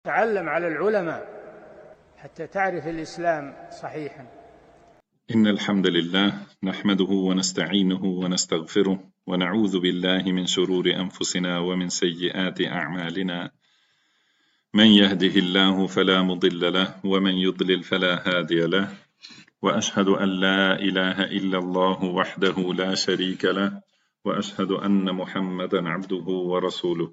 تعلم على العلماء حتى تعرف الإسلام صحيحا. إن الحمد لله نحمده ونستعينه ونستغفره ونعوذ بالله من شرور أنفسنا ومن سيئات أعمالنا. من يهده الله فلا مضل له ومن يضلل فلا هادي له، وأشهد أن لا إله إلا الله وحده لا شريك له، وأشهد أن محمدا عبده ورسوله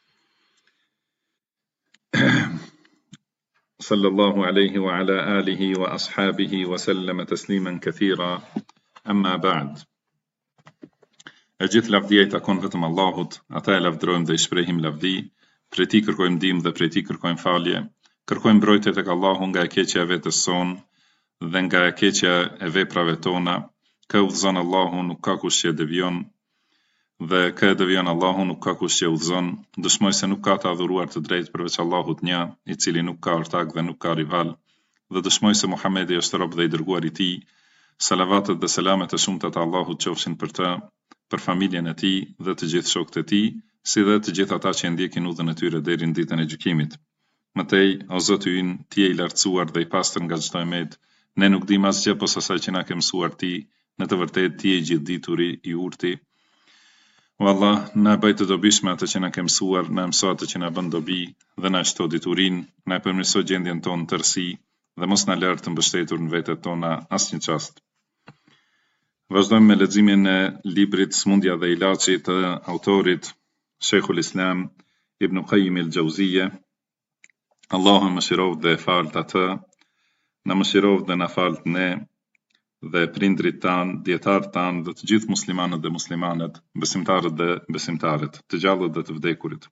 صلى الله عليه وعلى آله وأصحابه وسلم تسليما كثيرا. أما بعد. Gjithë lavdia I takon vetëm Allahut, ata e lavdrojmë dhe I shprehim lavdi, prej Tij kërkojmë ndihmë dhe prej Tij kërkojmë falje, kërkojmë mbrojtje tek Allahu nga e keqja e vetes sonë dhe nga e keqja e veprave tona. Kë udhëzon Allahu nuk ka kush që devion, dhe kë devion Allahu nuk ka kush që udhëzon. Dëshmoj se nuk ka të adhuruar të drejtë përveç Allahut një, I cili nuk ka ortak dhe nuk ka rival, dhe dëshmoj se Muhamedi është rob dhe I dërguar I Tij. Salavatet dhe selamet e shumta të Allahut qofshin për të, për familjen e tij dhe të gjithë shokët e tij, si dhe të gjithë ata që ndjekin udhën e tyre deri në ditën e gjykimit. Mëtej, o Zoti ynë, Ti je I lartësuar dhe I pastër nga çdo emet, ne nuk dim asgjë posa asaj që na ke mësuar Ti, në të vërtetë Ti je I gjithdituri, I urti. O Allah, na bëj të dobishme atë që na ke mësuar, na mëso atë që na bën dobi dhe na shto diturinë, na përmirëso gjendjen tonë tërësi dhe mos na lër të mbështetur në vetet tona asnjë çast. Vazhdojmë me leximin e librit Smundja dhe Ilaçi të autorit Sheikhul Islam Ibn Qayyim al-Jauziyje. Allahu mëshiroft dhe falt atë, na mëshiroft dhe na falt ne dhe prindrit tanë, dietarët tanë dhe të gjithë muslimanët dhe muslimanet, besimtarët dhe besimtarët, të gjallët dhe të vdekurit.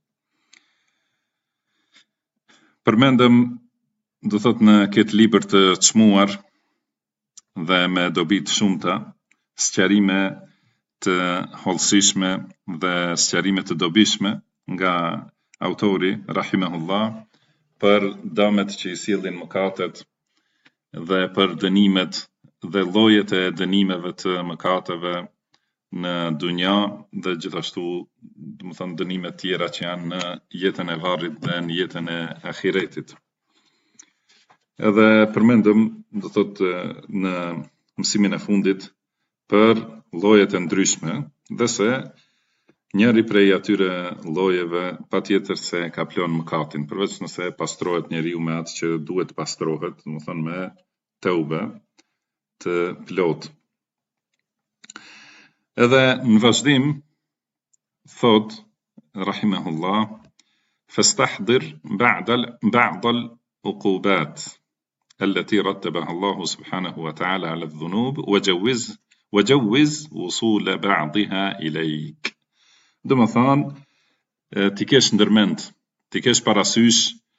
Përmendëm, do thot në këtë libër të çmuar dhe me dobi të shumta, sqarime të hollësishme dhe sqarime të dobishme nga autori rahimahullah për dëmet që I sjellin mëkatet dhe për dënimet dhe llojet e dënimeve të mëkateve në dunja dhe gjithashtu, domethënë dënime të tjera që janë në jetën e varrit dhe në jetën e ahiretit. Edhe përmendëm, do thot në mësimin e fundit, për llojet e ndryshme dhe se njëri prej atyre llojeve patjetër se ka plon mëkatin, përveç nëse pastrohet njeriu me atë që duhet pastrohet, domethënë me teube të plot. Edhe në vazhdim thot rahimahullah, fastahdir ba'd al-uqubat التي رتبها الله سبحانه وتعالى على الذنوب وجوز وصول بعضها إليك. Do më thonë, ti kesh ndërmend, ti kesh parasysh,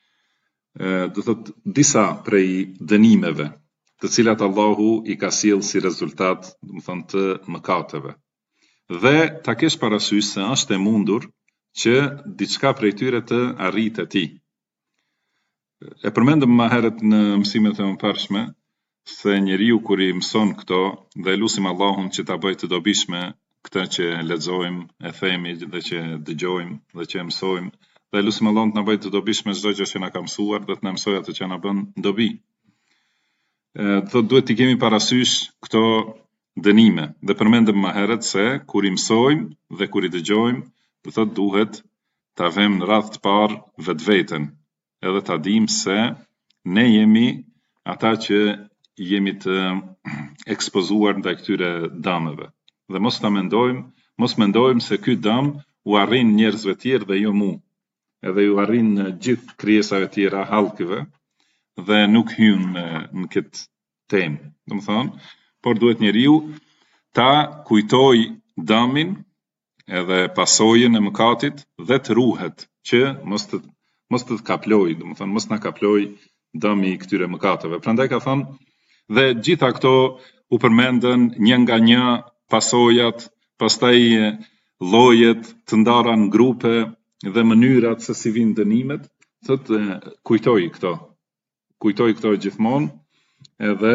do thot disa prej dënimeve, të cilat Allahu I ka sjell si rezultat, do më thonë të mëkateve. Dhe ta kesh parasysh se është e mundur që diçka prej tyre të arritë ti. E përmendëm më herët në mësimet e mëparshme se njeriu kur I mëson këto dhe lutim Allahun që ta bëjë të dobishme këtë që lexojmë, e themi dhe që dëgjojmë dhe që mësojmë, dhe lutim Allahun të na bëjë të dobishme çdo gjë që na ka mësuar dhe të na mësojë atë që na bën dobi. Thotë duhet të kemi parasysh këto dënime dhe përmendëm më herët se kur I mësojmë dhe kur I dëgjojmë, do thotë duhet ta vëmë në radhë të parë vetveten, edhe ta dim se ne jemi ata që jemi të ekspozuar ndaj këtyre dëmeve. Dhe mos mendojmë se ky dëm u arrin njerëzve të tjerë dhe jo mu. Edhe ju arrin gjithë krijesave të tjera, hallkëve, dhe nuk hyn në këtë temë. Domethënë, por duhet njeriu ta kujtoj dëmin edhe pasojën e mëkatit dhe të ruhet që mos të kaploj, domethënë mos na kaploj dëmi I këtyre mëkateve. Prandaj ka thënë, dhe gjitha këto u përmendën një nga një, pasojat, pastaj llojet të ndara në grupe dhe mënyrat se si vijnë dënimet, thotë kujtoj këto gjithmonë, edhe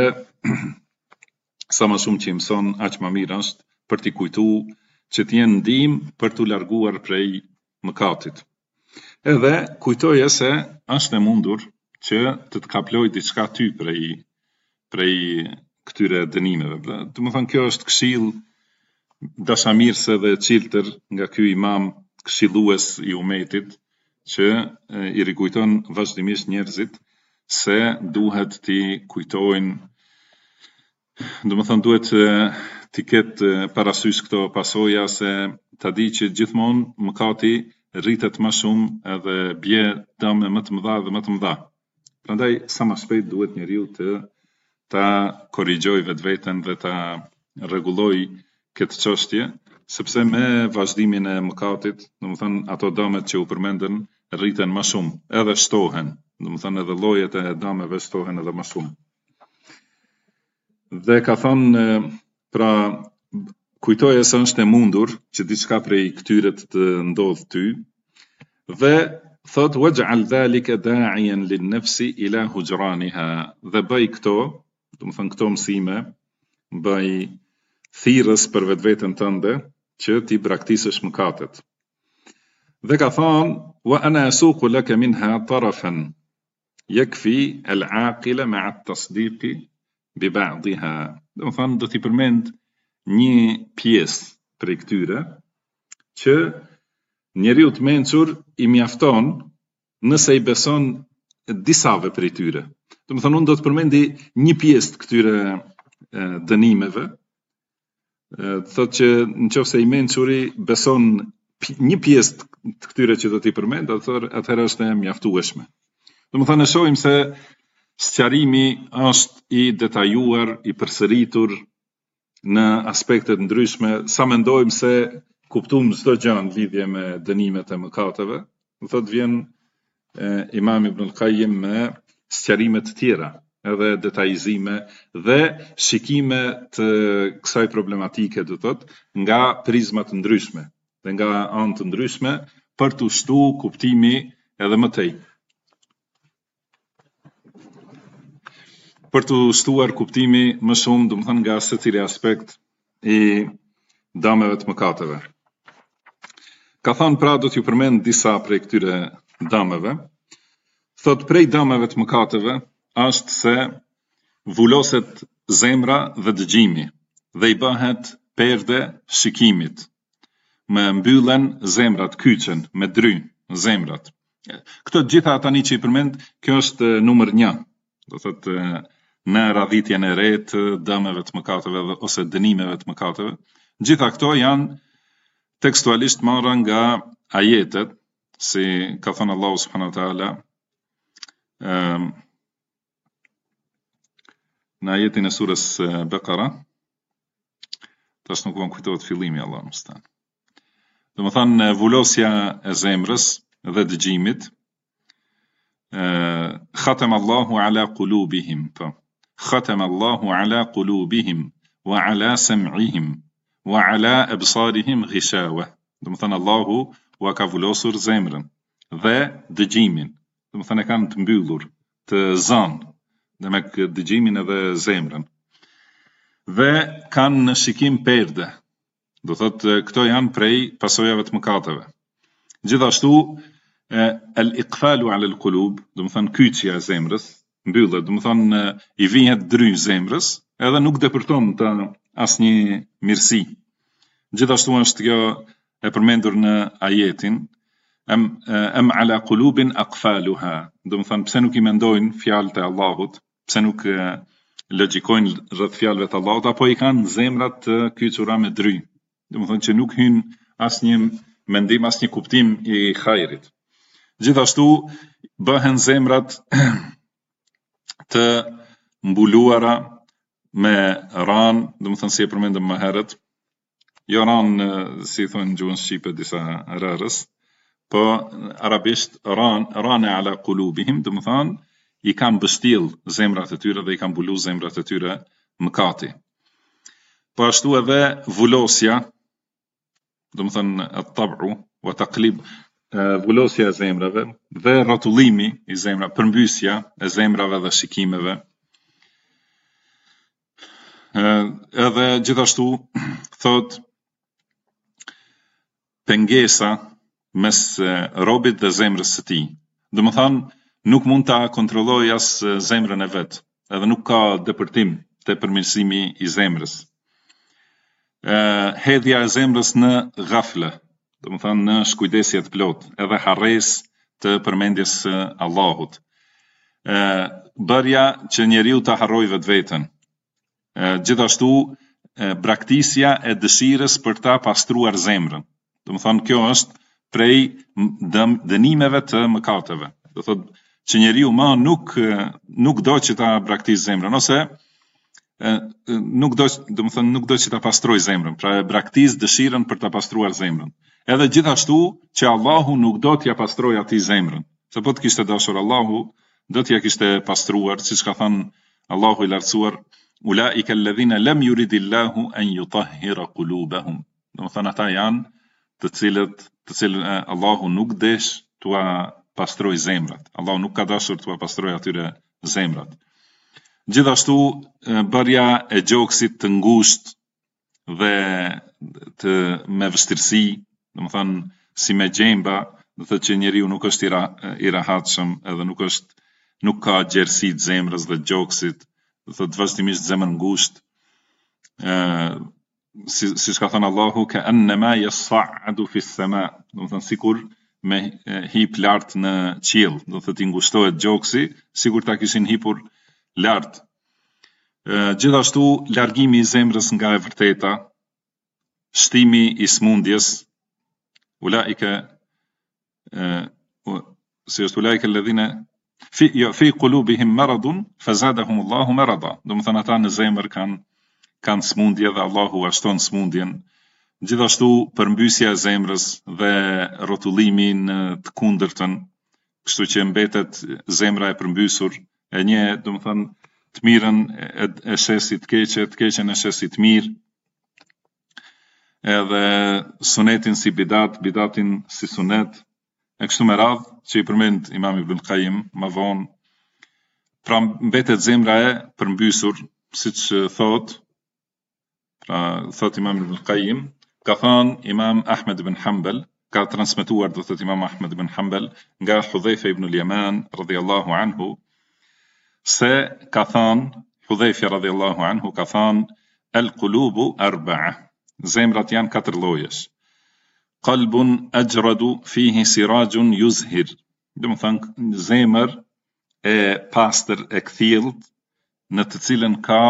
sa më shumë që I mëson, aq më mirë është për t'i kujtuar që t'jenë ndihmë për t'u larguar prej mëkatit. Edhe kujtoje se është e mundur që të kaploj diçka ty prej këtyre dënimeve. Domethënë kjo është këshill dashamirëse dhe çiltër nga ky imam këshillues i umetit që i rikujton vazhdimisht njerëzit se duhet t'i kujtojnë, domethënë duhet t'i ketë parasysh këto pasoja se ta di që gjithmonë mëkati rritet më shumë edhe bie dëme më të mëdha dhe më të mëdha. Prandaj sa më shpejt duhet njeriu të ta korrigjoj vetveten dhe ta rregulloj këtë çështje, sepse me vazhdimin e mëkatit, domethënë ato dëmet që u përmendën rriten më shumë, edhe shtohen, domethënë edhe llojet e dëmeve shtohen edhe më shumë. Dhe ka thënë, pra kujtoje se është e mundur që diçka prej këtyre të ndodh ty, dhe thot waj'al dhalika da'iyan lin-nafsi ila hujraniha, dhe bëj këto, domethënë këto mësime, bëj thirrës për vetveten tënde që ti braktisësh mëkatet. Dhe ka thënë wa ana asuqu laka minha tarafan yakfi al-aqila ma'a at-tasdiqi bi ba'dha. Domethënë do t'i përmend një pjesë prej këtyre që njeriu të mençur i mjafton nëse i beson disave prej tyre. Domethënë unë do të përmendi një pjesë të këtyre dënimeve, thotë që nëse i mençuri beson një pjesë të këtyre që do t'i përmend, atëherë është e mjaftueshme. Domethënë shohim se sqarimi është i detajuar, i përsëritur në aspektet ndryshme, sa mendojmë se kuptuam çdo gjë në lidhje me dënimet e mëkateve, thotë vjen Imam Ibn al-Qayyim me sqarime të tjera, edhe detajizime dhe shikime të kësaj problematike, do thotë, nga prizma të ndryshme dhe nga anë të ndryshme për të shtuar kuptimi edhe më tej. Për të shtuar kuptimi më shumë, domethënë nga secili aspekt i dëmeve të mëkateve. Ka thënë pra do t'ju përmend disa prej këtyre dëmeve. Thot prej dëmeve të mëkateve është se vuloset zemra dhe dëgjimi dhe i bëhet perde shikimit. Me mbyllen zemrat, kyçen, me dry zemrat. Këto gjitha tani që i përmend, kjo është numër 1. Do thotë në radhitjen e re të dëmeve të mëkateve ose dënimeve të mëkateve. Gjitha këto janë tekstualisht marrë nga ajetet, si ka thënë Allahu subhanahu wa taala në ajetin e surës Bekara, tash nuk vëm kujtohet fillimi, Allahu mustan. Domethënë vulosja e zemrës dhe dëgjimit, khatama Allahu ala qulubihim, khatama Allahu ala qulubihim wa ala sam'ihim wa ala absarihim ghishawa. Domethënë Allahu ua ka vulosur zemrën dhe dëgjimin, domethënë e kanë të mbyllur, të zënë, dhe me dëgjimin edhe zemrën. Dhe kanë në shikim perde. Do thotë këto janë prej pasojave të mëkateve. Gjithashtu al-iqfalu ala al-qulub, domethënë kyçja e zemrës, mbyllet, domethënë i vihet dry zemrës, edhe nuk depërton të asnjë mirësi. Gjithashtu është kjo e përmendur në ajetin am ala qulubin aqfaluha, domethënë pse nuk i mendojnë fjalët e Allahut, pse nuk logjikojnë rreth fjalëve të Allahut, apo i kanë zemrat të kyçura me dry, domethënë që nuk hyn asnjë mendim, asnjë kuptim i hajrit. Gjithashtu bëhen zemrat të mbuluara me ran, domethënë si e përmendëm më herët, jo ran si thonë gjuhën shqipe disa rërës, po arabisht rane ala qulubihim, domethënë i kanë mbështjell zemrat e tyre dhe i kanë mbuluar zemrat e tyre mëkati. Po ashtu edhe vulosja, domethënë at-tab'u wa taqlib, vulosja e zemrave dhe rrotullimi i zemrave, përmbysja e zemrave dhe shikimeve. Edhe gjithashtu thot pengesa mes robit dhe zemrës së tij. Do më thanë, nuk mund ta kontrolloj as zemrën e vet, edhe nuk ka depërtim te përmirësimi i zemrës. Hedhja e zemrës në ghafle, do më thanë në shkujdesje të plot, edhe harresë të përmendjes së Allahut. Bërja që njeriu ta harrojë vetveten. Gjithashtu braktisja e dëshirës për ta pastruar zemrën. Do më thonë, kjo është prej dënimeve të mëkateve. Do thotë që njeriu më nuk do që ta braktisë zemrën, ose nuk do që ta pastroj zemrën, pra e braktis dëshirën për ta pastruar zemrën. Edhe gjithashtu që Allahu nuk do t'ja pastroj atij zemrën. Se po të kishte dashur Allahu, do t'ja kishte pastruar, siç ka thënë Allahu i lartësuar, ulaika alladhina lam yuridillahu an yutahhira qulubahum. Do të thënë ata janë të cilët Allahu nuk desh t'ua pastroj zemrat. Allahu nuk ka dashur t'ua pastroj atyre zemrat. Gjithashtu bërja e gjoksit të ngushtë dhe me vështirësi, do të thënë si me gjemba, do të thotë që njeriu nuk është i rahatshëm, edhe nuk ka gjerësi të zemrës dhe gjoksit, do të thotë vazhdimisht zemër ngushtë. Siç ka thënë Allahu, ka annama yas'adu fi as-sama, do të thënë sikur me hip lart në qiell, do të thotë i ngushtohet gjoksi, sikur ta kishin hipur lart. Gjithashtu largimi i zemrës nga e vërteta, shtimi i smundjes, ulaika alladhina fi qulubihim maradun fazadahum Allahu marada. Do të thënë ata në zemër kanë smundje dhe Allahu ashton smundjen. Gjithashtu përmbysja e zemrës dhe rrotullimi në të kundërtën, kështu që mbetet zemra e përmbysur, e një, do të thënë, të mirën e shesi të keqen e shesi të mirë, edhe sunetin si bidatin si sunet, e kështu me radhë që i përmend Imam Ibn Qayyim më vonë. Pra mbetet zemra e përmbysur, siç thot Imam Ibn Qayyim, ka thënë Imam Ahmed ibn Hanbal, ka transmetuar do thot Imam Ahmed ibn Hanbal nga Hudhaifa ibn al-Yaman radhiyallahu anhu, se ka thënë Hudhaifa radhiyallahu anhu ka thënë al-qulubu arba'a, zemrat janë 4 llojesh. Qalbun ajradu fihi sirajun yuzhir, do të thënë zemër e pastër e kthiellt në të cilën ka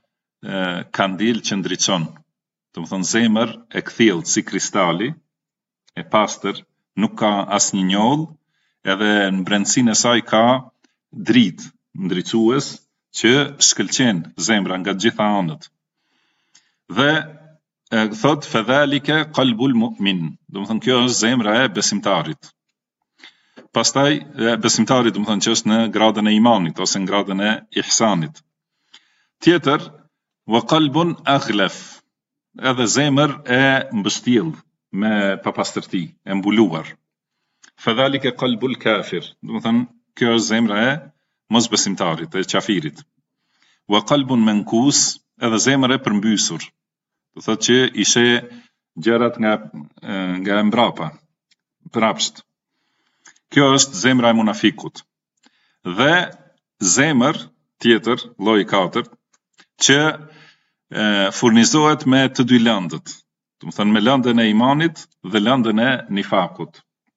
kandil që ndriçon. Do të thënë zemër e kthiellt si kristali, e pastër, nuk ka asnjë njoll, edhe në brendësinë e saj ka dritë ndriçues që shkëlqen zemra nga të gjitha anët. Dhe thot fadhalika qalbul mu'min, do të thënë kjo është zemra e besimtarit. Pastaj besimtari do të thënë që është në gradën e imanit ose në gradën e ihsanit. Tjetër, wa qalbun aghlaf, edhe zemër e mbështjell me papastërti, e mbuluar. Fadhalika qalbul kafir, do të thënë kjo është zemra e mosbesimtarit, e qafirit. Wa qalbun mankus, edhe zemër e përmbysur, do thotë që i sheh gjërat nga mbrapa, prapsht. Kjo është zemra e munafikut. Dhe zemër tjetër, lloji 4, që furnizohet me të dy lëndët, do të thënë me lëndën e imanit dhe lëndën e nifakut.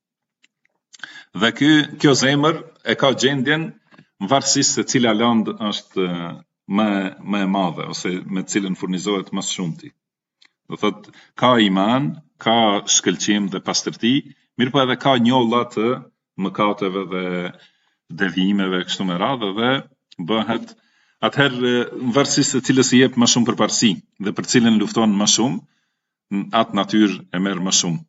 Dhe kjo zemër e ka gjendjen varësisht se cila lëndë është më e madhe ose me cilën furnizohet më shumti. Do thotë ka iman, ka shkëlqim dhe pastërti, mirë po edhe ka njolla të mëkateve dhe devijimeve kështu me radhë, dhe bëhet atëherë varësisht se cilës i jep më shumë përparësi dhe për cilën lufton më shumë, atë natyrë e merr më shumë.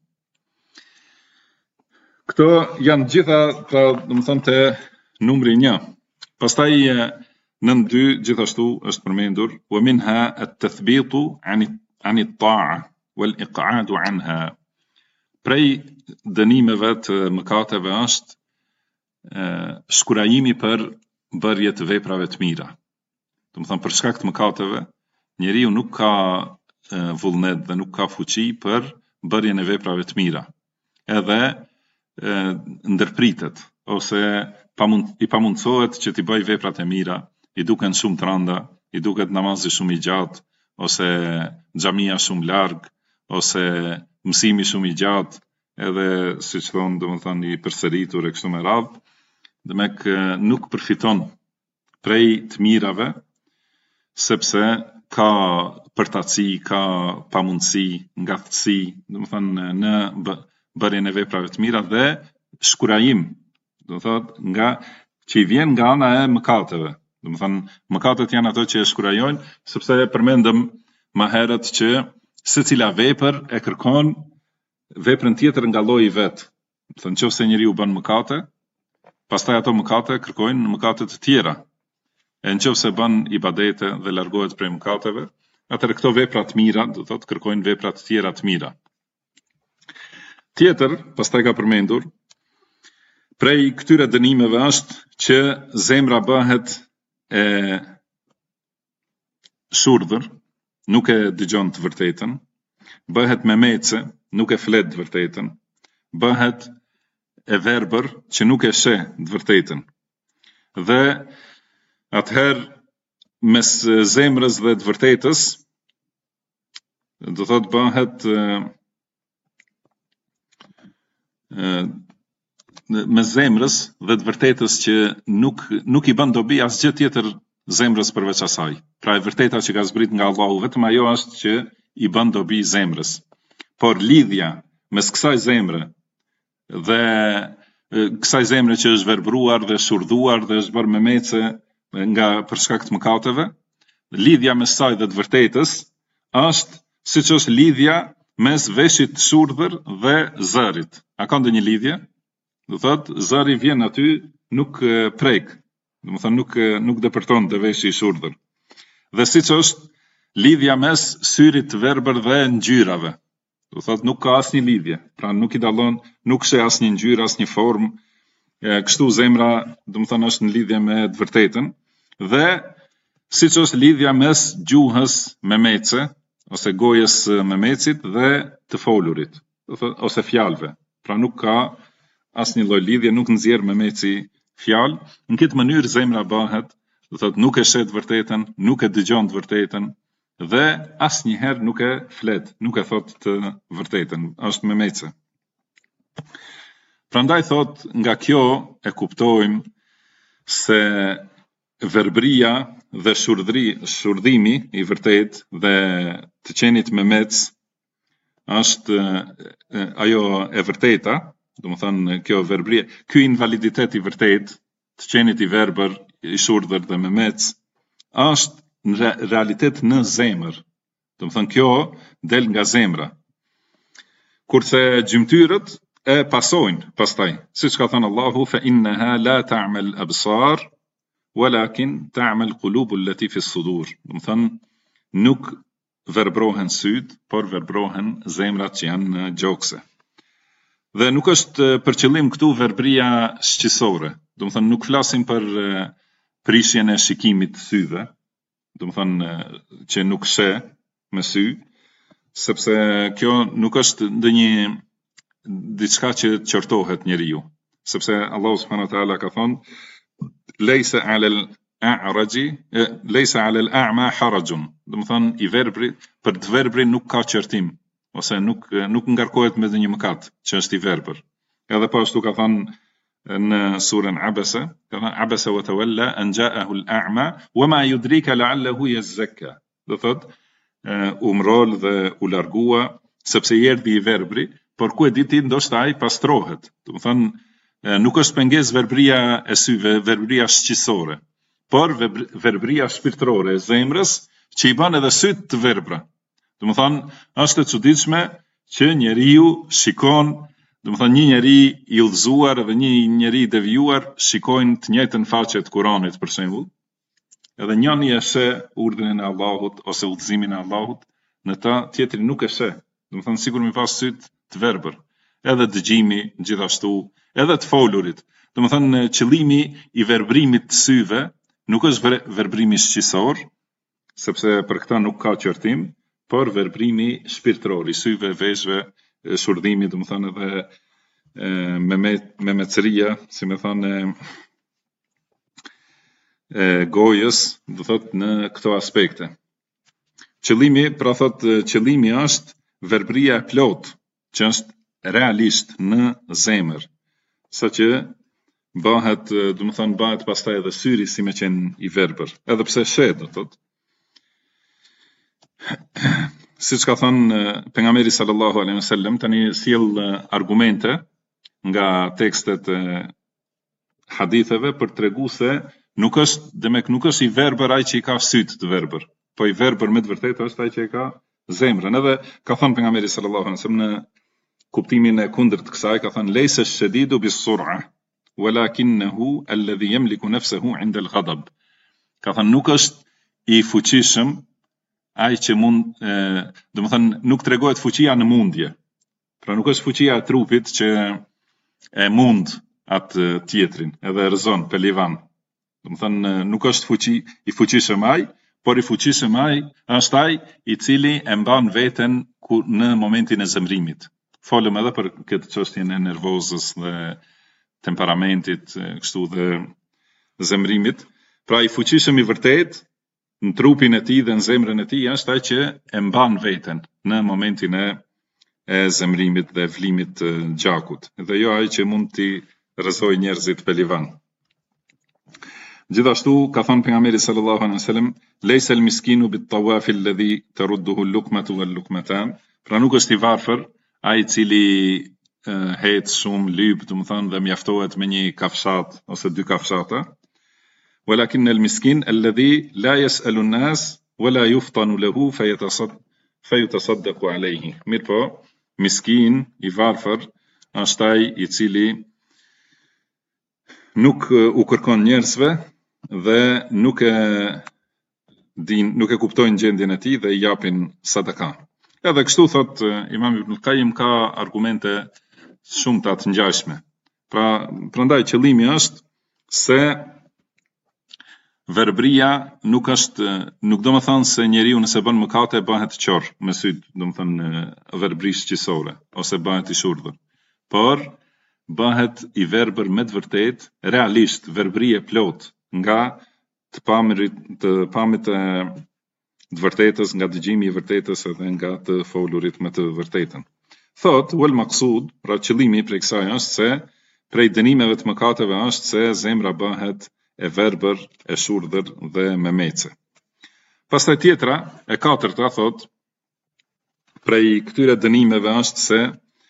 Këto janë gjitha, pra do të thonë te numri 1. Pastaj nën 2 gjithashtu është përmendur wa minha at-tathbitu an at-ta'a wal iq'adu anha. Prej dënimeve të mëkateve është shkurajimi për bërje të veprave të mira. Do të thënë për shkak të mëkateve, njeriu nuk ka vullnet dhe nuk ka fuqi për bërjen e veprave të mira. Edhe ndërpritet, ose i pamundsohet që t'i bëj veprat e mira, i duken shumë të rënda, i duket namazi shumë i gjatë, ose xhamia shumë larg, ose mësimi shumë i gjatë, edhe siç thonë, domethënë i përsëritur e kështu me radhë, demek nuk përfiton prej të mirave, sepse ka përtaci, ka pamundësi, ngatësi, domethënë në bërjen e veprave të mira dhe shkurajim, do thotë nga që i vjen nga ana e mëkateve. Domethënë mëkatet janë ato që e shkurajojnë, sepse përmendëm më herët që secila vepër e kërkon veprën tjetër nga lloji i vet. Domethënë nëse njeriu bën mëkate, pastaj ato mëkate kërkojnë mëkate të tjera. E nëse bën ibadete dhe largohet prej mëkateve, atëherë këto vepra të mira, do thotë kërkojnë vepra të tjera të mira. Tjetër, pastaj ka përmendur, prej këtyre dënimeve është që zemra bëhet e shurdhër, nuk e dëgjon të vërtetën, bëhet me mece, nuk e flet të vërtetën, bëhet e verbër që nuk e sheh të vërtetën. Dhe atëherë mes zemrës dhe të vërtetës, do thotë bëhet me zemrës dhe të vërtetës që nuk i bën dobi asgjë tjetër zemrës përveç asaj. Pra e vërteta që ka zbrit nga Allahu, vetëm ajo është që i bën dobi zemrës. Por lidhja mes kësaj zemre dhe kësaj zemre që është verbruar dhe shurdhuar dhe është bërë me mece nga për shkak të mëkateve, lidhja mes saj dhe të vërtetës është siç është lidhja mes veshit të shurdhër dhe zërit. A ka ndonjë lidhje? Do thotë zëri vjen aty, nuk prek, domethënë nuk depërton te veshi i shurdhër. Dhe siç është lidhja mes syrit të verbër dhe ngjyrave. Do thotë nuk ka asnjë lidhje, pra nuk i dallon, nuk sheh asnjë ngjyrë, asnjë formë. Kështu zemra, domethënë është në lidhje me të vërtetën, dhe siç është lidhja mes gjuhës me mece, ose gojës me mecit dhe të folurit, ose fjalëve. Pra nuk ka asnjë lloj lidhje, nuk nxjerr me meci fjalë. Në këtë mënyrë zemra bëhet, do thotë nuk e sheh të vërtetën, nuk e dëgjon të vërtetën dhe asnjëherë nuk e flet, nuk e thot të vërtetën, është me mece. Prandaj thot, nga kjo e kuptojmë se verbria dhe shurdhimi i vërtet dhe të qenit me mec është ajo e vërteta, domethënë kjo verbria, ky invaliditet i vërtet të qenit i verbër, i shurdhër dhe me mec është në realitet në zemër. Domethënë kjo del nga zemra. Kurse gjymtyrët e pasojnë pastaj, siç ka thënë Allahu, fa innaha la ta'mal absar walakin ta'mal qulubu allati fi as-sudur. Domethënë nuk verbrohen syt, por verbrohen zemrat që janë në gjokse. Dhe nuk është për qëllim këtu verbria shqisore. Domethënë nuk flasim për prishjen e shikimit të syve, domethënë që nuk sheh me sy, sepse kjo nuk është ndonjë diçka që qortohet njeriu, sepse Allahu subhanahu wa taala ka thonë leysa 'alal a'raji leysa 'alal a'ma harajun, domethënë i verbri, për të verbrin nuk ka qortim, ose nuk ngarkohet me ndonjë mëkat që është i verbër. Edhe po ashtu ka thënë në surën Abasa, ka thënë abasa wa tawalla an ja'ahu al-a'ma wama yudrika la'allahu yazakka. Do thotë u mrol dhe u largua sepse i erdhi i verbri, por ku e di ti ndoshta ai pastrohet. Domethënë nuk është pengesë verbria e syve, verbria shqisore, por verbria shpirtërore e zemrës që i bën edhe syt të verbra. Domethënë është e çuditshme që njeriu shikon, domethënë një njeri i udhëzuar dhe një njeri i devijuar shikojnë të njëjtën faqe të Kuranit për shembull, edhe njëri e sheh urdhrin e Allahut ose udhëzimin e Allahut, në ta tjetri nuk e sheh. Domethënë sikur mi pas syt të verbër, edhe dëgjimi gjithashtu, edhe të folurit. Domethënë qëllimi i verbrimit të syve nuk është verbrimi shqisor, sepse për këta nuk ka qortim, por verbrimi shpirtëror i syve, veshëve, shurdhimi, domethënë edhe me mecëria, si me thonë, gojës, do thot në këto aspekte. Qëllimi, pra thot, qëllimi është verbria e plot, që është realisht në zemër, sa që bëhet, do më thonë, bëhet pastaj edhe syri si me qenë i verbër, edhe pse shet, do thot. Siç ka thënë pejgamberi sallallahu alaihi wasallam, tani sjell argumente nga tekstet e haditheve për tregu se nuk është i verbër ai që i ka syt të verbër, po i verbër me të vërtetë është ai që i ka zemrën. Edhe ka thënë pejgamberi sallallahu alaihi wasallam në kuptimin e kundërt të kësaj, ka thënë laysa ash-shadidu bis-sur'a walakinahu alladhi yamliku nafsahu 'inda al-ghadab. Ka thënë nuk është i fuqishëm ai që mund, do të thënë nuk tregohet fuqia në mundje. Pra nuk është fuqia e trupit që e mund atë tjetrin, edhe rëzon pelivan. Do të thënë nuk është i fuqishëm ai, por i fuqishëm ai është ai i cili e mban veten në momentin e zemrimit. Folëm edhe për këtë çështjen e nervozës dhe temperamentit, kështu dhe zemrimit. Pra i fuqishëm i vërtet në trupin e tij dhe në zemrën e tij është ai që e mban veten në momentin e zemrimit dhe vlimit të gjakut, dhe jo ai që mund t'i rrezoj njerëzit pelivan. Gjithashtu ka thënë pejgamberi sallallahu alaihi wasallam, laysa al-miskinu bit-tawafi alladhi tarudduhu al-luqmatu wal-luqmatan. Pra nuk është i varfër ai i cili het shumë lyp, do të thonë, dhe mjaftohet me një kafshat ose dy kafshata. Walakin al-miskin alladhi la yas'alu an-nas wala yuftanu lahu fayatasaddaqu alayhi. Mirë po, miskin i varfër është ai i cili nuk u kërkon njerëzve dhe nuk e kuptojnë gjendjen e tij dhe i japin sadaka. Edhe kështu thot Imam Ibn Qayyim ka argumente shumë të ngjashme. Prandaj qëllimi është se verbria nuk do më thënë se njeriu nëse bën mëkate bëhet qor me syt, do më thënë verbri shqisore ose bëhet i shurdhër. Por bëhet i verbër me të vërtet, realisht verbri e plot nga të pamit e të vërtetës, nga dëgjimi i vërtetës edhe nga të folurit me të vërtetën. Thot, wal maqsud, pra qëllimi prej kësaj është se prej dënimeve të mëkateve është se zemra bëhet e verbër, e shurdhër dhe me mece. Pastaj tjetra, e katërta, thot, prej këtyre dënimeve është se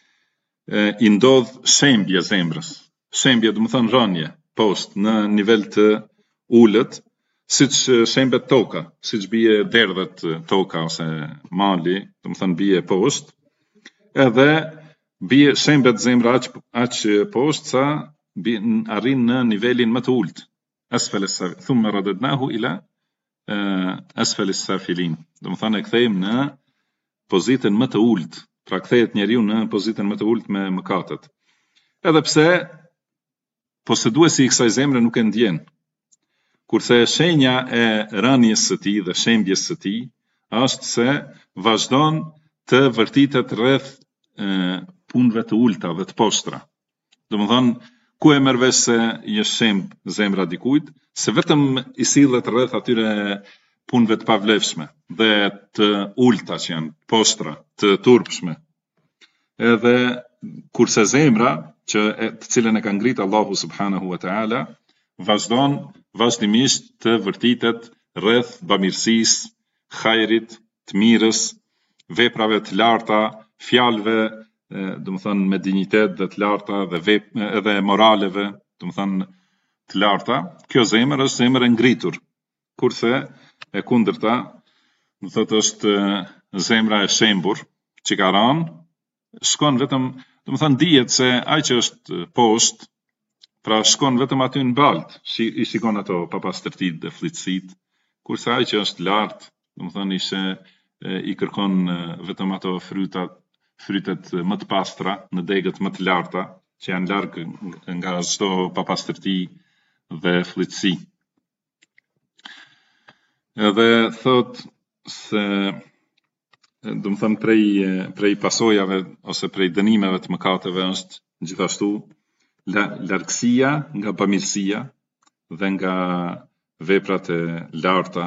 i ndodh shembje zemrës. Shembje, do më thënë rënje, post, në nivel të ullët, siç shembet toka, siç bie derdhet toka ose mali, do më thënë bie post, edhe bie shembet zemra aq post sa arrin në nivelin më të ullt. Thumma radadnahu ila asfal as-safilin. Do më thënë e kthejmë në pozitën më të ullt. Pra kthehet njeriu në pozitën më të ullt me mëkatet. Edhe pse poseduesi i kësaj zemre nuk e ndjen. Kurse shenja e rënies së tij dhe shembjes së tij është se vazhdon të vërtitet rreth punëve të ulta dhe të poshtra. Domethënë, ku e merr vesh se je shemb zemra dikujt, se vetëm i sillet rreth atyre punëve të pavlefshme dhe të ulta që janë poshtra, të turpshme. Edhe kurse zemra, të cilën e ka ngrit Allahu subhanahu wa taala, vazhdon vazhdimisht të vërtitet rreth bamirësisë, hajrit, të mirës, veprave të larta, fjalëve, do të thënë me dinjitet dhe të larta dhe edhe moraleve, do të thënë të larta. Kjo zemër është zemër e ngritur, kurse e kundërta, do thotë është zemra e shembur, që ka rënë, shkon vetëm, do të thënë dihet se ai që është poshtë, pra shkon vetëm aty në baltë, i shikon ato papastërtitë dhe fllitësitë, kurse ai që është lart, do të thënë i kërkon vetëm ato frytet më të pastra në degët më të larta, që janë larg nga çdo papastërti dhe fllitësi. Edhe thot se do të thënë prej pasojave ose prej dënimeve të mëkateve është gjithashtu largësia nga bamirësia dhe nga veprat e larta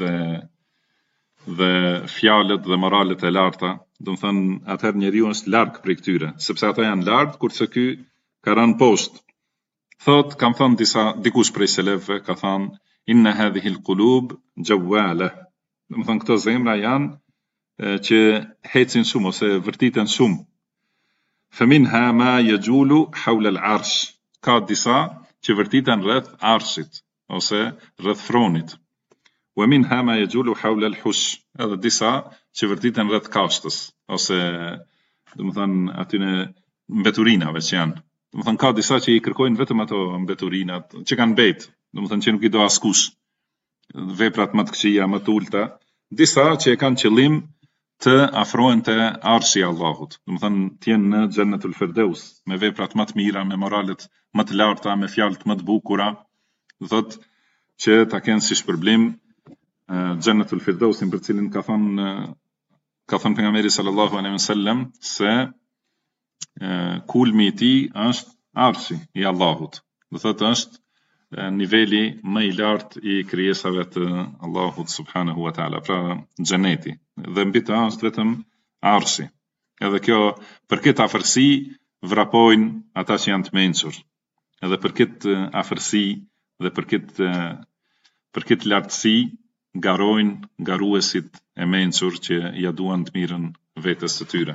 dhe fjalët dhe moralet e larta, do të thënë atëherë njeriu është larg prej këtyre, sepse ato janë lart kurse ky ka rënë poshtë. Thot, kam thënë dikush prej selefëve ka thënë inna hadhihi al-qulub jawala. Do të thënë këto zemra janë që hecin shumë ose vërtiten shumë. Faminha ma yajulu hawla al-arsh. Ka disa që vërtiten rreth arshit ose rreth fronit. Wa minha ma yajulu hawla al-hush. Edhe disa që vërtiten rreth kashtës ose do të thënë aty në mbeturinave që janë. Do të thënë ka disa që i kërkojnë vetëm ato mbeturinat që kanë mbet, do të thënë që nuk i do askush. Veprat më të këqija, më të ulta, disa që e kanë qëllim të afrohen te arshi i Allahut. Do të thënë të jenë në Xhennetul Firdaus, me veprat më të mira, me moralet më të larta, me fjalët më të bukura. Do thotë që ta kenë si shpërblim Xhennetul Firdausin, për cilin ka thënë pejgamberi sallallahu alaihi wasallam se kulmi i tij është arshi i Allahut. Do thotë është niveli më i lartë i krijesave të Allahut subhanahu wa taala, pra xheneti. Dhe mbi të është vetëm arshi. Edhe kjo për këtë afërsi vrapojnë ata që janë të mençur. Edhe për këtë afërsi dhe për këtë lartësi garojnë garuesit e mençur që ja duan të mirën vetes së tyre.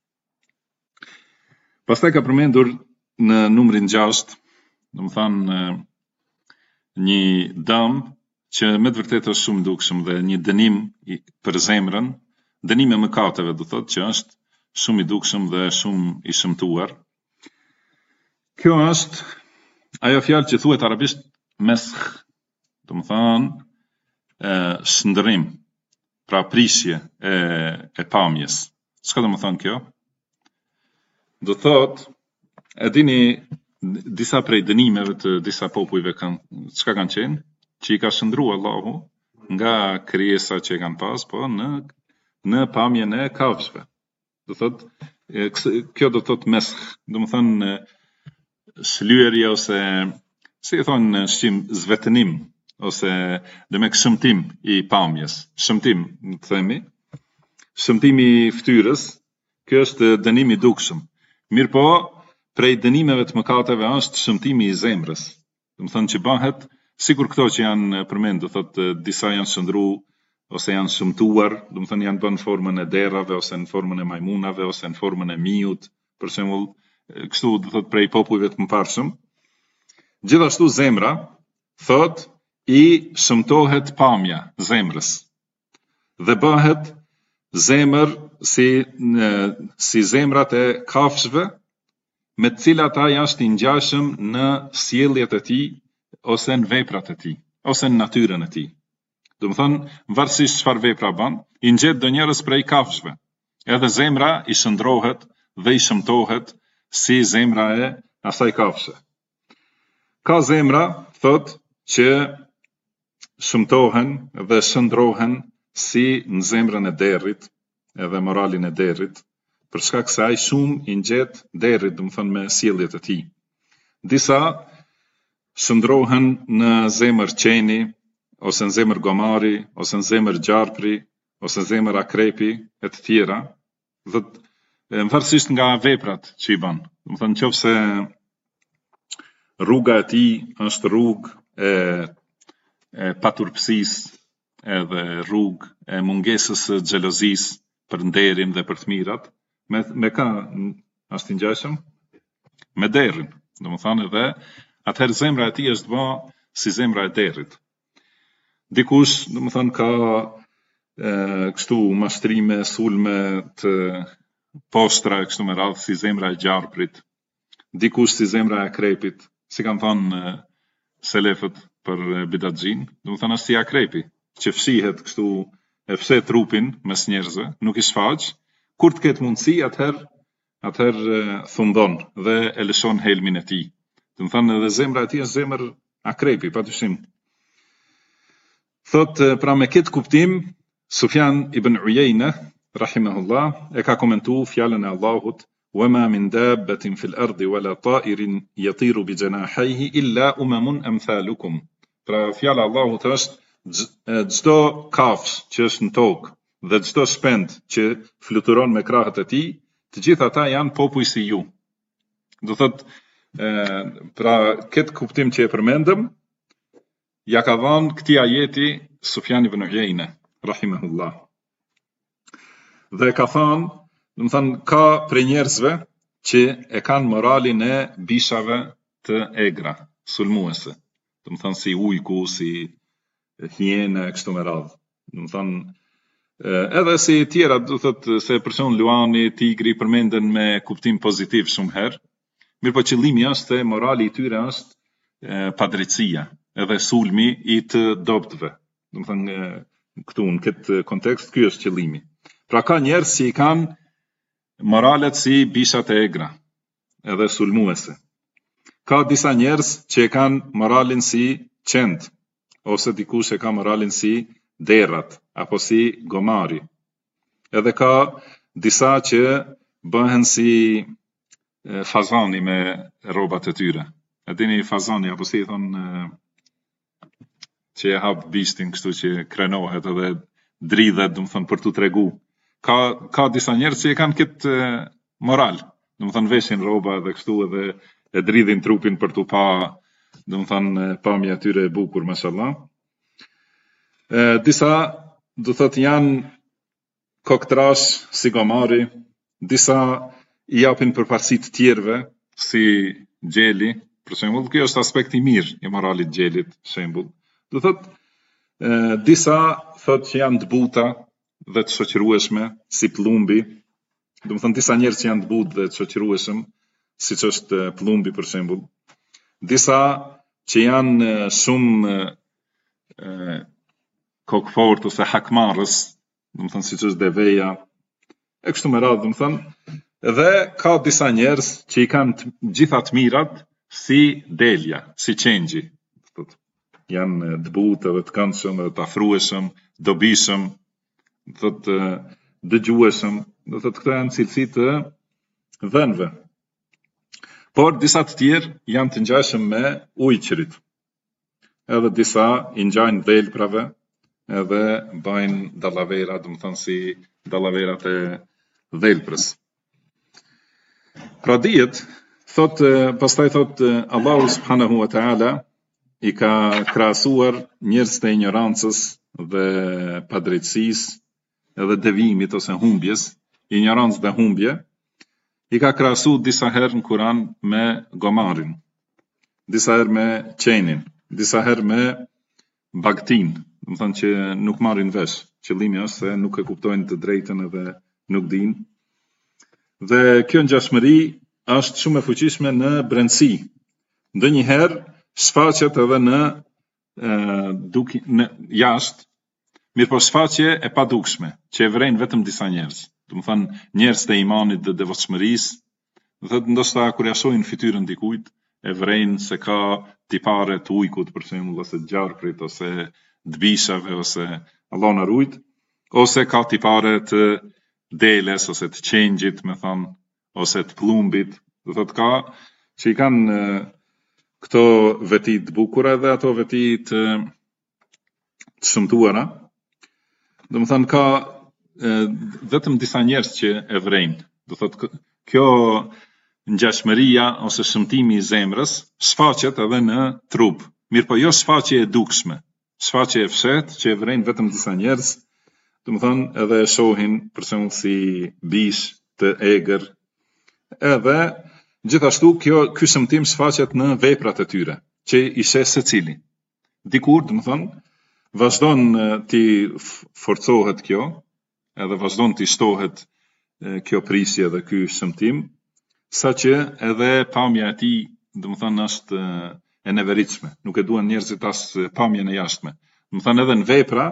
Pastaj ka përmendur në numrin 6, do të thënë një dëm që me të vërtetë është shumë dukshëm dhe një dënim për zemrën, dënim e mëkateve, do thotë që është shumë i dukshëm dhe shumë i shëmtuar. Kjo është ajo fjalë që thuhet arabisht mesh, do të thënë shndërrim, pra prishje e pamjes. Çka do të thënë kjo? Do thotë, e dini disa prej dënimeve të disa popujve çka kanë qenë, që i ka shndruar Allahu nga krijesa që kanë pas, po në pamjen e kafshëve. Do thotë, kjo do thotë mesh, do të thënë shlyerje ose si e thonë në shqim zvetënim ose demek shëmtim i pamjes, shëmtim, të themi, shëmtimi i fytyrës, kjo është dënim i dukshëm. Mirë po, prej dënimeve të mëkateve është shëmtimi i zemrës. Do të thënë që bëhet sikur këto që janë përmendur, do thotë disa janë shndruar ose janë shëmtuar, do të thënë janë bën në formën e derrave ose në formën e majmunave ose në formën e miut, për shembull, kështu do thotë prej popujve të mëparshëm. Gjithashtu zemra thotë i shëmtohet pamja zemrës dhe bëhet zemër si zemrat e kafshëve, me të cilat ai është i ngjashëm në sjelljet e tij ose në veprat e tij ose në natyrën e tij. Do të thonë, varësisht çfarë vepra bën, i ngjet do njerëz prej kafshëve. Edhe zemra i shndrohet dhe i shëmtohet si zemra e asaj kafshë. Ka zemra, thotë, që shëmtohen dhe shndrohen si në zemrën e derrit, edhe moralin e derrit, për shkak se ai shumë i ngjet derrit, do të thënë me sjelljet e tij. Disa shndrohen në zemër qeni, ose në zemër gomari, ose në zemër gjarpri, ose në zemër akrepi, e të tjera, dhe varësisht nga veprat që i bën. Do të thënë nëse rruga e tij është rrugë e paturpsisë, edhe rrugë e mungesës së xhelozisë për nderin dhe për të mirat, me ka është i ngjashëm me derrin, do të thënë, edhe atëherë zemra e tij është bë si zemra e derrit. Dikush, do të thënë, ka kështu mashtrime, sulme të postra kështu me radhë si zemra e gjarprit, dikush si zemra e akrepit, si kanë thënë selefët për bidatxhin, do të thënë është si akrepi, që fshihet kështu, e fshet trupin mes njerëzve, nuk i shfaq, kur të ketë mundësi, atëherë thundon dhe e lëshon helmin e tij. Do të thënë edhe zemra e tij është zemër akrepi, patyshim. Thotë, pra me këtë kuptim, Sufjan ibn Uyejna rahimahullah, e ka komentu fjalën e Allahut: "Wama min dabbatin fil ardi wala ta'irin yatiru bi janahayhi illa umamun amthalukum." Pra fjala e Allahut është çdo kafsh që është në tokë dhe çdo shpend që fluturon me krahët e tij, të gjithë ata janë popuj si ju. Do thot, pra këtë kuptim që e përmendëm, ja ka dhënë këtij ajeti Sufjan ibn Uyeyne, rahimahullah. Dhe ka thënë, do të thënë, ka prej njerëzve që e kanë moralin e bishave të egra, sulmuese. Do të thënë si ujku, si hiena e kështu me radhë. Do të thënë edhe si tjera, do thotë se për shembull luani, tigri përmenden me kuptim pozitiv shumë herë. Mirë po qëllimi është se morali i tyre është padrejtësia, edhe sulmi i të dobtëve. Do të thënë këtu në këtë kontekst ky është qëllimi. Pra ka njerëz që i kanë moralet si bishat e egra, edhe sulmuese. Ka disa njerëz që e kanë moralin si qend, ose dikush e ka moralin si derrat, apo si gomari. Edhe ka disa që bëhen si fazani me rrobat e tyre. E dini fazani, apo si i thonë që e hap bishtin kështu që krenohet edhe dridhet, do të thënë për t'u tregu. Ka disa njerëz që e kanë këtë moral, do të thënë veshin rroba dhe kështu edhe e dridhin trupin për t'u pa, do të thënë pamja e tyre e bukur, mashallah. Disa do thotë janë koktrash si gomari, disa i japin përparësi të tjerëve si gjeli, për shembull, kjo është aspekti mirë i moralit gjelit, shembull. Do thotë disa thotë që janë të buta dhe të shoqërueshme si plumbi, do të thënë disa njerëz që janë të butë dhe të shoqërueshëm, siç është plumbi për shembull. Disa që janë shumë kokfort ose hakmarrës, do të thënë siç është deveja, e kështu me radhë, do të thënë, dhe ka disa njerëz që i kanë gjitha të mirat si delja, si qengji. Janë të butë dhe të këndshëm dhe të afrueshëm, dobishëm, thotë dëgjueshëm, do thotë këto janë cilësi të dhënëve. Por disa të tjerë janë të ngjashëm me ujqërit. Edhe disa i ngjajnë dhelprave, edhe bajnë dallavera, do të thënë si dallaverat e dhelprës. Pra dihet, pastaj thotë Allahu subhanahu wa taala i ka krahasuar njerëzit e ignorancës dhe padrejtësisë, edhe devimit ose humbjes, ignorancë dhe humbje, i ka krahasuar disa herë në Kur'an me gomarin, disa herë me qenin, disa herë me bagtin, do të thënë që nuk marrin vesh. Qëllimi është se nuk e kuptojnë të drejtën edhe nuk dinë. Dhe kjo ngjashmëri është shumë e fuqishme në brendësi. Ndonjëherë shfaqet edhe në jashtë, mirë po shfaqje e padukshme, që e vrejnë vetëm disa njerëz. Do të thënë njerëz të imanit dhe devotshmërisë, do thotë ndoshta kur ja shohin fytyrën dikujt, e vrejnë se ka tipare të ujkut për shembull, ose të gjarprit, ose të bishave, ose Allah na ruaj, ose ka tipare të deles, ose të qengjit, me thënë, ose të plumbit. Do thotë ka që i kanë këto veti të bukura dhe ato veti të shëmtuara. Do të thënë ka vetëm disa njerëz që e vrejnë. Do thotë kjo ngjashmëria ose shëmtimi i zemrës shfaqet edhe në trup. Mirë po jo shfaqje e dukshme, shfaqje e fshehtë që e vrejnë vetëm disa njerëz. Do të thënë edhe e shohin për shembull si bish të egër. Edhe gjithashtu ky shëmtim shfaqet në veprat e tyre, që i sheh secili. Dikur, do të thënë, vazhdon ti forcohet kjo, edhe vazhdon ti shtohet kjo prisje dhe ky shëmtim, saqë edhe pamja e tij, do të thënë, është e neveritshme. Nuk e duan njerëzit as pamjen e jashtme. Do të thënë edhe në vepra,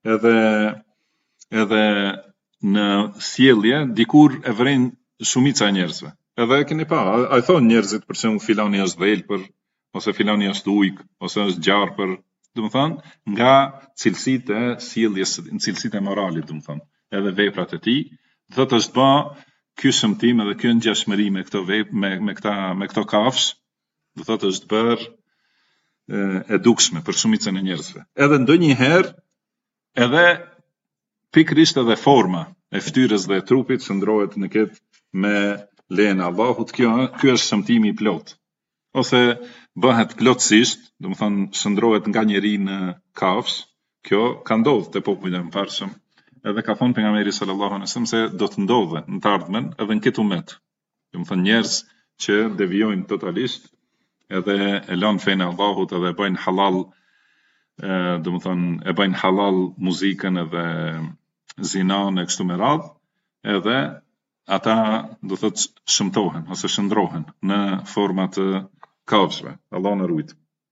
edhe në sjellje, dikur e vren shumica e njerëzve. Edhe e keni pa, a i thonë njerëzit për shembull filani është dhelpër, ose filani është ujk, ose është gjarpër, do të thënë, nga cilësitë e sjelljes, cilësitë e moralit, do të thënë. edhe veprat e tij, thotë është bë ky shëmtim edhe ky ngjashmëri me këto me këto kafsh, do thotë është bërë e dukshme për shumicën e njerëzve. Edhe ndonjëherë edhe pikërisht edhe forma e fytyrës dhe e trupit shndrohet në këtë me lejen e Allahut. Ky është shëmtimi i plot. Ose bëhet plotësisht, do të thonë shndrohet nga njeri në kafsh. Kjo ka ndodhur te popujt e mëparshëm. Edhe ka thonë pejgamberi sallallahu alaihi wasallam se do të ndodhe në të ardhmen edhe në këtë umet. Do të thonë njerëz që devijojnë totalisht edhe e lënë fenë e Allahut edhe e bëjnë halal, do të thonë e bëjnë halal muzikën edhe zinën e kështu me radhë, edhe ata do thotë shëmtohen ose shndrohen në forma të kafshëve. Allah na ruaj.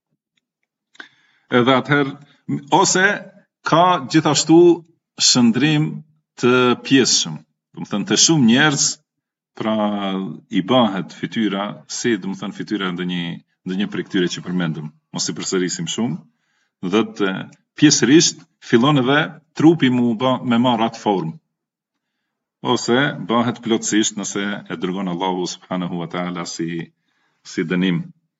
Edhe atëherë ose ka gjithashtu shëndrim të pjesshëm, do të thonë të shumë njerëz pra i bëhet fytyra si do të thonë fytyra ndonjë prej këtyre që përmendëm, mos i përsërisim shumë, dhe të pjesërisht fillon edhe trupi me marrë atë formë, ose bëhet plotësisht nëse e dërgon Allahu subhanahu wa taala si dënim.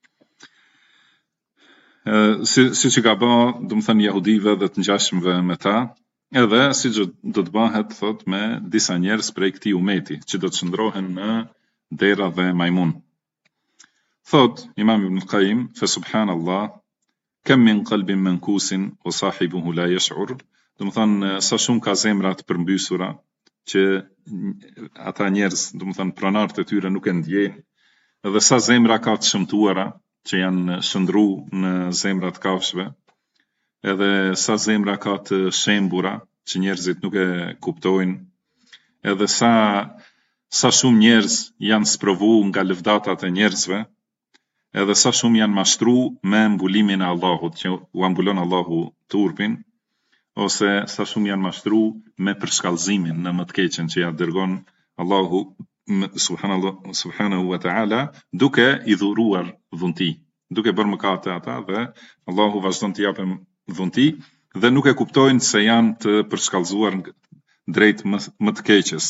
Si që ka bë, do të thënë jahudive dhe të ngjashmëve me ta, edhe si që do të bëhet thot me disa njerëz prej këtij umeti, që do të shndrohen në dera dhe majmun. Thot Imam Ibn Qayyim, fa subhanallah, kam min qalbin mankusin wa sahibuhu la yash'ur, do të thënë sa shumë ka zemra të përmbysura që ata njerëz, do të thënë pronarët e tyre nuk e ndjejnë, edhe sa zemra ka të shëmtuara që janë shndru në zemrat kafshëve, edhe sa zemra ka të shembura që njerëzit nuk e kuptojnë, edhe sa shumë njerëz janë sprovu nga lëvdatat e njerëzve, edhe sa shumë janë mashtru me mbulimin e Allahut, që u ambulon Allahu turpin, ose sa shumë janë mashtru me përshkallëzimin në më të keqen që ja dërgon Allahu subhanahu wa ta'ala, duke i dhuruar dhunti, duke bërë mëkate ata dhe Allahu vazhdon të japë dhunti dhe nuk e kuptojnë se janë të përshkallëzuar drejt më të keqes.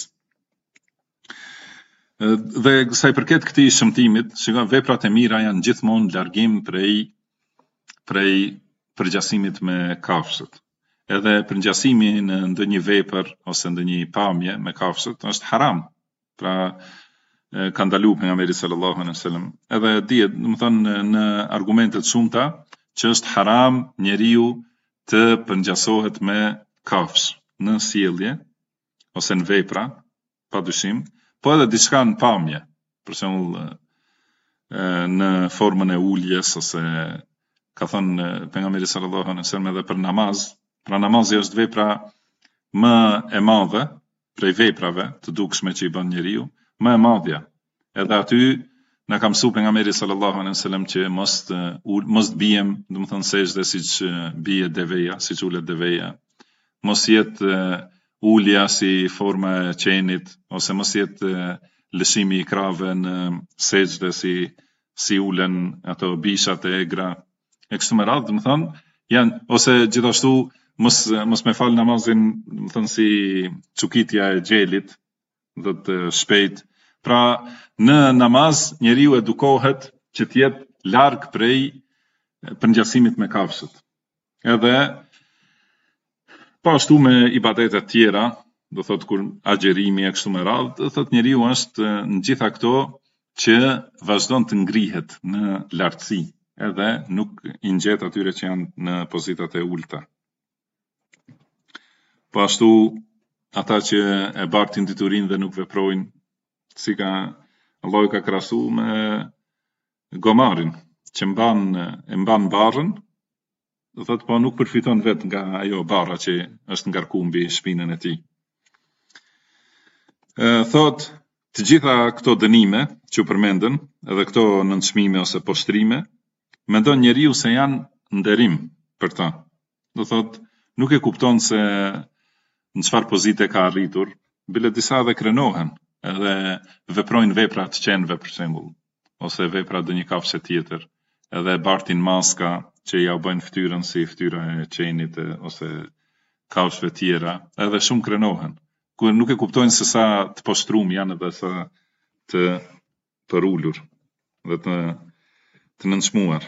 Dhe sa i përket këtij shëmtimit, shikoj veprat e mira janë gjithmonë largim prej përgjasimit me kafshët. Edhe përngjasimi në ndonjë vepër ose ndonjë pamje me kafshët është haram. Pra ka ndaluar pejgamberi sallallahu alaihi wasallam. Edhe dihet, do të thonë në argumente të shumta që është haram njeriu të përngjasohet me kafsh në sjellje ose në vepra, padyshim, po edhe diçka në pamje, për shembull në formën e uljes ose ka thënë pejgamberi sallallahu alaihi wasallam edhe për namaz. Pra namazi është vepra më e madhe prej veprave të dukshme që i bën njeriu, më e madhja. Edhe aty na ka mësuar pejgamberi sallallahu alaihi wasallam që mos të bijem, do të thonë sejdë siç bie deveja, siç ulet deveja. Mos jetë ulja si forma e qenit, ose mos jetë lëshimi i krave në sejdë si ulen ato bishat e egra. E kështu me radhë, do të thonë, janë ose gjithashtu mos me fal namazin, do të thonë si çukitja e xhelit, do të shpejt. Pra në namaz njeriu edukohet që të jetë larg prej përngjasimit me kafshët. Edhe po ashtu me ibadetet tjera, do thotë kur agjerimi e kështu me radhë, do thotë njeriu është në gjitha këto që vazhdon të ngrihet në lartësi, edhe nuk i ngjet atyre që janë në pozitat e ulta. Po ashtu ata që e bartin diturin dhe nuk veprojnë, si ka Allahu ka krahasu me gomarin që mban barrën, do thotë po nuk përfiton vetë nga ajo barra që është ngarkuar mbi shpinën e tij. Thot të gjitha këto dënime që u përmendën, edhe këto nënçmime ose poshtrime, mendon njeriu se janë nderim për ta. Do thotë nuk e kupton se në çfarë pozite ka arritur, bile disa edhe krenohen, edhe veprojnë vepra të qenve për shembull, ose vepra ndonjë kafshë tjetër, edhe bartin maska që ja u bëjnë fytyrën si fytyra e qenit ose kafshëve tjera, edhe shumë krenohen. ku nuk e kuptojnë se sa të poshtrum janë dhe sa të përullur dhe të nënçmuar.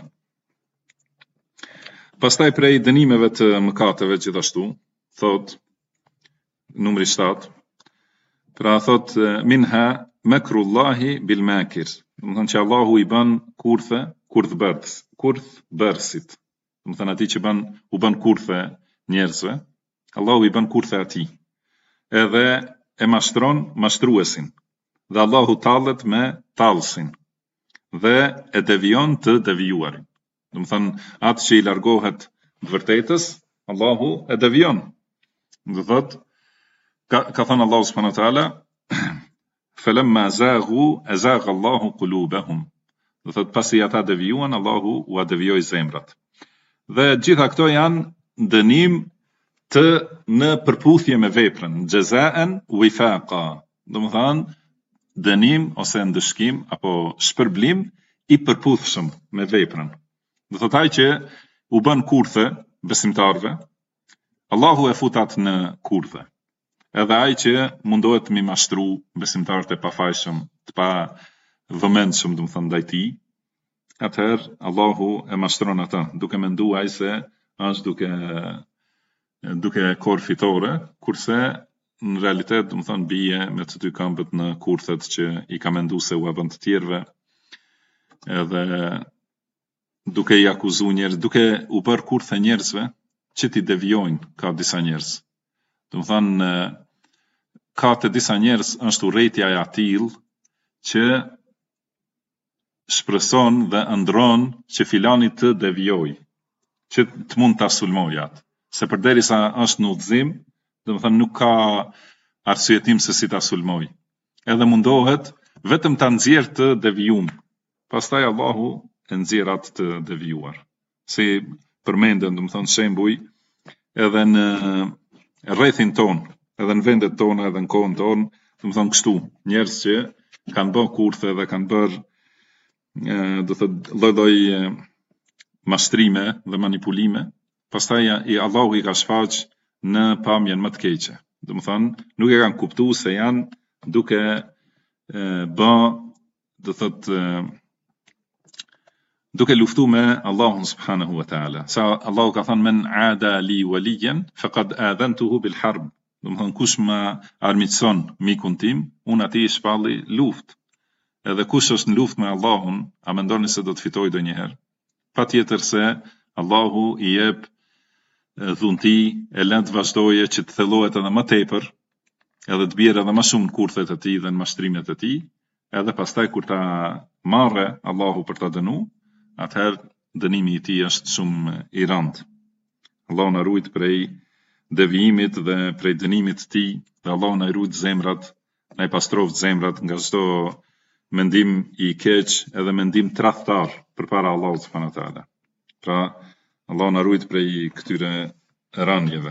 Pastaj prej dënimeve të mëkateve gjithashtu, thot numri 7, pra thot minha makrullahi bil makir. Do të thonë që Allahu i bën kurth bërësit. Do të thonë atij që u bën kurthe njerëzve, Allahu i bën kurthe atij. Edhe e mashtron mashtruesin. Dhe Allahu tallet me tallsin. Dhe e devion të devijuarin. Do të thonë atë që i largohet të vërtetës, Allahu e devion. Do thotë ka thënë Allahu subhanahu wa taala falamma zaghu azagha Allahu qulubahum. Do thotë pasi ata devijuan, Allahu u devijoi zemrat. Dhe gjitha këto janë dënim të në përputhje me veprën, jazaan wifaqa. Do të thonë dënim ose ndëshkim apo shpërblim i përputhshëm me veprën. Do thotë ai që u bën kurthe besimtarve, Allahu e futat në kurthe. Edhe ai që mundohet mi mashtru besimtarët e pafajshëm, të pa vëmendshëm, do të thonë ndaj tij, atëherë Allahu e mashtron ata, duke menduar se është duke korr fitore, kurse në realitet, do të thonë bie me të dy këmbët në kurthet që i ka menduar se u bën të tjerëve, edhe duke i akuzuar njerëz, duke u bërë kurthe njerëzve që ti devijojnë, ka disa njerëz. Do të thonë ka të disa njerëz është urrëtia e atill që shpreson dhe ndron që filani të devijoj, që të mund ta sulmojë atë. Se përderisa është në udhëzim, do të thonë nuk ka arsyetim se si ta sulmoj. Edhe mundohet vetëm ta nxjerrë të devijum. Pastaj Allahu e nxjerr atë të devijuar. Si përmenden, do të thonë shembuj edhe në rrethin ton, edhe në vendet tona, edhe në kohën tonë, do të thonë kështu, njerëz që kanë bërë kurthe dhe kanë bërë do të thotë lloj mashtrime dhe manipulime, pastaj i Allahu i ka shfaq në pamjen më të keqe. Do të thonë nuk e kanë kuptuar se janë duke bë, do të thotë duke luftu me Allahun subhanahu wa taala. Sa Allahu ka thënë men aada li waliyan faqad adhantuhu bil harb. Do të thonë kush më armiqson mikun tim, unë atij i shpalli luftë. Edhe kush është në luftë me Allahun, a mendoni se do të fitojë ndonjëherë? Patjetër se Allahu i jep dhunti, e lën të vazhdojë që të thellohet edhe më tepër, edhe të bjerë edhe më shumë në kurthet e tij dhe në mashtrimet e tij, edhe pastaj kur ta marrë Allahu për ta dënu, atëherë dënimi i tij është shumë i rëndë. Allahu na ruajt prej devijimit dhe prej dënimit të tij, dhe Allahu na ruajt zemrat, na i pastroft zemrat nga çdo mendim i keq edhe mendim tradhtar përpara Allahut subhanahu wa taala. Pra Allahu na ruajt prej këtyre rënjeve.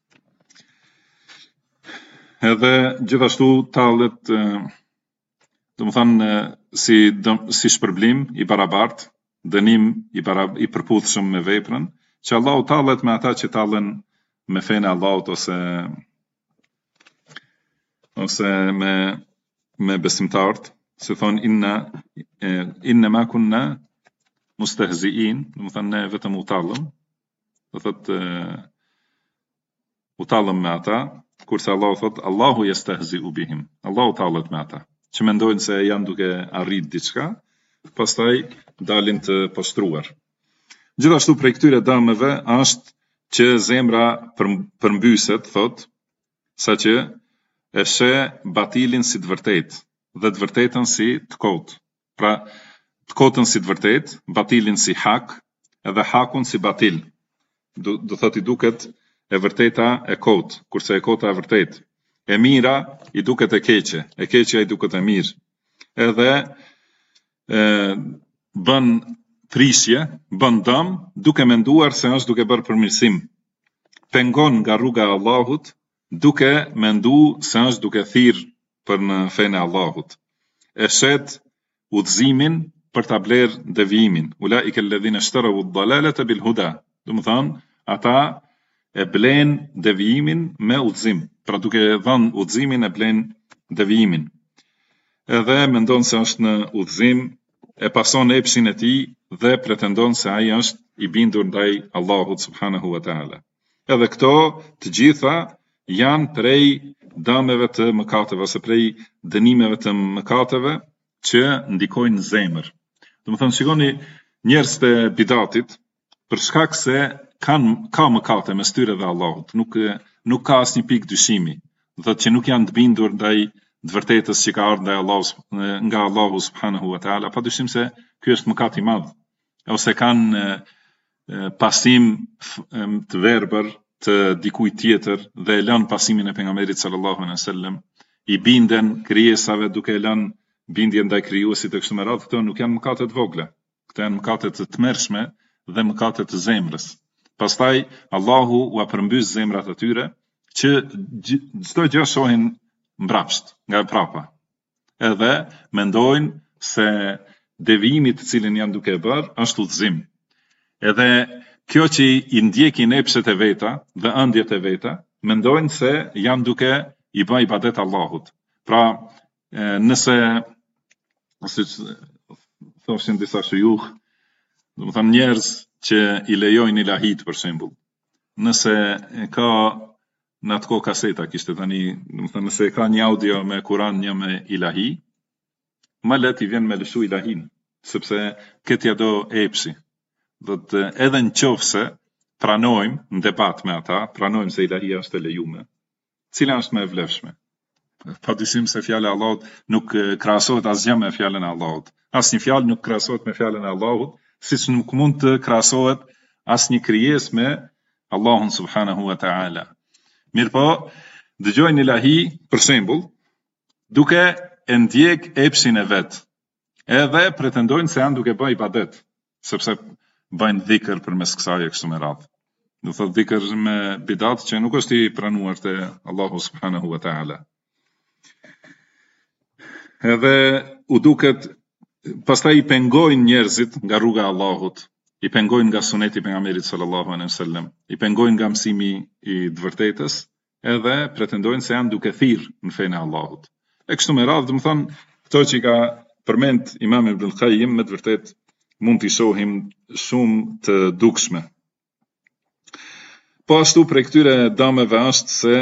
Edhe gjithashtu tallet, do të thonë si shpërblim i barabartë, dënim i përputhshëm me veprën, që Allahu tallet me ata që tallen me fenë Allahut ose me besimtarët, se thonë inna ma kunna mustahzi'in, do të thonë ne vetëm u tallëm, do thotë u tallëm me ata, kurse Allahu thotë Allahu yastahzi'u bihim. Allahu tallet me ata, që mendojnë se janë duke arrit diçka, pastaj dalin të poshtruar. Gjithashtu prej këtyre dëmeve është që zemra përmbyset, thot, saqë e sheh batilin si të vërtetë dhe të vërtetën si të kotë. Pra, të kotën si të vërtetë, batilin si hak, edhe hakun si batil. Do thot i duket e vërteta e kotë, kurse e kota e vërtetë. E mira i duket e keqe i duket e mirë. Edhe bën prishje, bën dëm, duke menduar se është duke bërë përmirësim. Pengon nga rruga e Allahut, duke menduar se është duke thirrë për në fenë e Allahut. E shet udhëzimin për ta blerë devijimin. Ulaika alladhina ishtaraw ad-dalalata bil huda. Do të thonë, ata e blen devijimin me udhëzim. Pra duke dhënë udhëzimin e blen devijimin. Edhe mendon se është në udhëzim, e pason epshin e tij dhe pretendon se ai është i bindur ndaj Allahut subhanahu wa taala. Edhe këto të gjitha janë prej dëmeve të mëkateve ose prej dënimeve të mëkateve që ndikojnë në zemër. Domethënë shikoni njerëz të bidatit, për shkak se ka mëkate mes tyre dhe Allahut, nuk ka asnjë pikë dyshimi, thotë që nuk janë të bindur ndaj të vërtetës që ka ardhur nga Allahu subhanahu wa taala, padyshim se ky është mëkat i madh, ose kanë pasim të verbër të dikujt tjetër dhe e lën pasimin e pejgamberit sallallahu alaihi wasallam, i binden krijesave duke e lënë bindjen ndaj krijuesit e kështu me radhë. Këto nuk janë mëkate të vogla, këto janë mëkate të tmerrshme dhe mëkate të zemrës. Pastaj Allahu u përmbys zemrat atyre që çdo gjë shohin mbrapsht, nga prapa. Edhe mendojnë se devijimi të cilin janë duke bërë është udhëzim. Edhe kjo që i ndjekin epshet e veta dhe ëndjet e veta, mendojnë se janë duke i bërë ibadet Allahut. Pra, nëse siç thoshin disa shujuh, domethënë njerëz që i lejojnë ilahit për shembull, nëse ka në atë kohë kaseta kishte tani, domethënë nëse ka një audio me Kur'an, një me ilahi, më let i vjen me lëshu ilahin, sepse këtë ja do epsi. Do të edhe në qofse pranojmë në debat me ata, pranojmë se ilahia është e lejume, cila është më e vlefshme. Padyshim se fjala e Allahut nuk krahasohet asgjë me fjalën e Allahut. Asnjë fjalë nuk krahasohet me fjalën e Allahut, siç nuk mund të krahasohet asnjë krijesë me Allahun subhanahu wa taala. Mirpo, dëgjojnë ilahi, për shembull, duke e ndjek epshin e vet, edhe pretendojnë se janë duke bërë ibadet, sepse bëjnë dhikr përmes kësaj e kështu me radhë. Do thotë dhikr me bidat që nuk është i pranuar te Allahu subhanahu wa taala. Edhe u duket, pastaj i pengojnë njerëzit nga rruga e Allahut, i pengojnë nga suneti pejgamberit sallallahu alaihi wasallam, i pengojnë nga mësimi i të vërtetës, edhe pretendojnë se janë duke thirrë në fenë e Allahut. E kështu me radhë, domethënë, këto që ka përmend Imam Ibn Qayyim me të vërtetë mund t'i shohim shumë të dukshme. Po ashtu prej këtyre dëmeve është se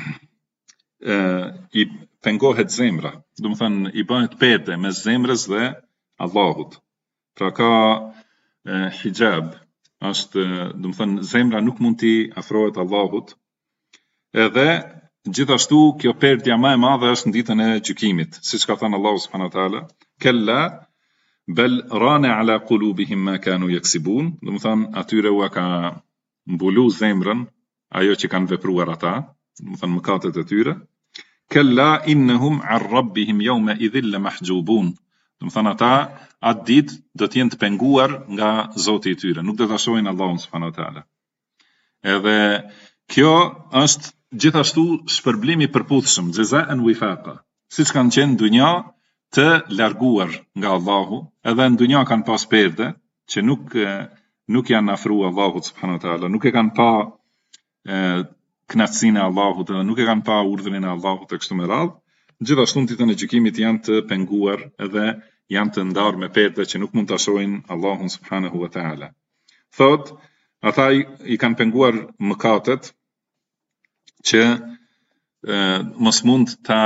i pengohet zemra, domethënë i bëhet perde mes zemrës dhe Allahut. Pra ka hijab, është domethënë zemra nuk mund t'i afrohet Allahut. Edhe gjithashtu kjo perdja më e madhe është në ditën e gjykimit, siç ka thënë Allahu subhanahu wa taala, kella bel rane ala qulubihim ma kanu yaksibun, domethënë atyre u ka mbulu zemrën ajo që kanë vepruar ata, domethënë mëkatet e tyre. Kella innahum an rabbihim yawma idhil lamahjubun. Domethënë ata atë ditë do të jenë të penguar nga Zoti i tyre, nuk do ta shohin Allahun subhanahu wa taala. Edhe kjo është gjithashtu shpërblimi i përputhshëm, jazaan wifaqa. Siç kanë qenë në dunja të larguar nga Allahu, edhe në dunja kanë pas perde që nuk janë afruar Allahut subhanahu wa taala, nuk e kanë pa kënaqësinë e Allahut, edhe nuk e kanë pa urdhrin e Allahut e kështu me radhë. Gjithashtu në ditën e gjykimit janë të penguar edhe janë të ndarë me perde që nuk mund ta shohin Allahun subhanahu wa taala. Thot, ata i kanë penguar mëkatet që mos mund ta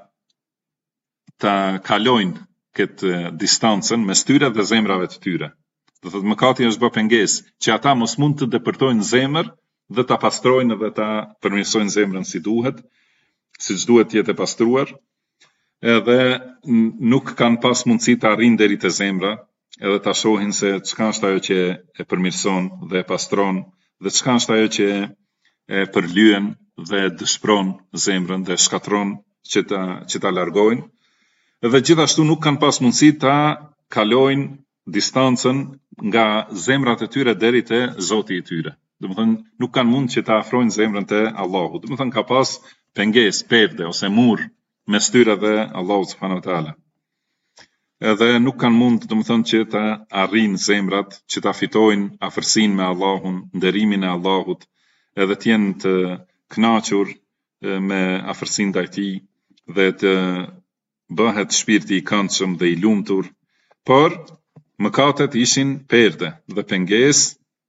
kalojnë këtë distancën mes tyre dhe zemrave të tyre. Do thotë mëkati është bë pengesë që ata mos mund të depërtojnë zemër dhe ta pastrojnë dhe ta përmirësojnë zemrën si duhet, siç duhet të jetë e pastruar, edhe nuk kanë pas mundësi të arrijnë deri te zemra, edhe ta shohin se çka është ajo që e përmirëson dhe e pastron, dhe çka është ajo që e përlyen dhe dëshpron zemrën dhe shkatron që ta largojnë. Dhe gjithashtu nuk kanë pas mundësi ta kalojnë distancën nga zemrat e tyre deri te Zoti i tyre. Domethënë nuk kanë mund që ta afrojnë zemrën te Allahu. Domethënë ka pas pengesë, perde ose mur mes tyre dhe Allahu subhanahu wa taala. Edhe nuk kanë mund, domethënë, që ta arrijnë zemrat, që ta fitojnë afërsinë me Allahun, nderimin e Allahut, edhe t'jenë të kënaqur me afërsinë ndaj tij dhe të bëhet shpirti i këndshëm dhe i lumtur, por mëkatet ishin perde dhe pengesë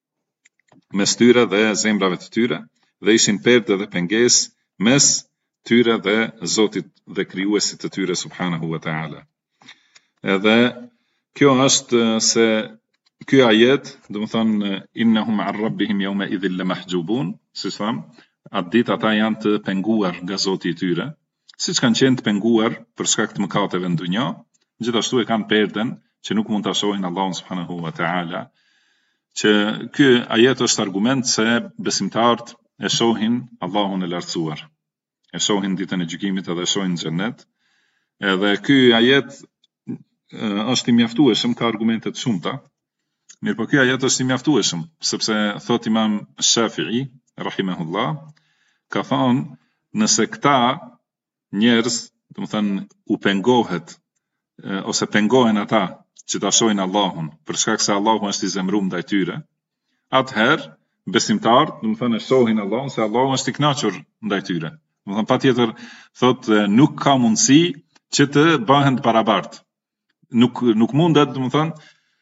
mes tyre dhe zemrave të tyre, dhe ishin perde dhe pengesë mes tyre dhe Zotit dhe krijuesit të tyre subhanahu wa taala. Edhe kjo është se ky ajet, do të thonë innahum an rabbihim yawma idhil lamahjubun, si tham, atë ditë ata janë të penguar nga Zoti i tyre, siç kanë qenë të penguar për shkak të mëkateve në dunjë, gjithashtu e kanë perden që nuk mund ta shohin Allahun subhanahu wa taala, që ky ajet është argument se besimtarët e shohin Allahun e lartësuar, e shohin ditën e gjykimit edhe e shohin xhennet. Edhe ky ajet është i mjaftueshëm, ka argumente të shumta. Mirë, po ky ajet është i mjaftueshëm, sepse thot Imam Shafi'i rahimahullah, ka thonë nëse këta njerëz, do të thënë, u pengohet ose pengohen ata që ta shohin Allahun për shkak se Allahu është i zemruar ndaj tyre, atëherë besimtarët, do të thënë, e shohin Allahun se Allahu është i kënaqur ndaj tyre. Do të thënë, patjetër thotë nuk ka mundësi që të bëhen të barabartë. Nuk mundet, do të thënë,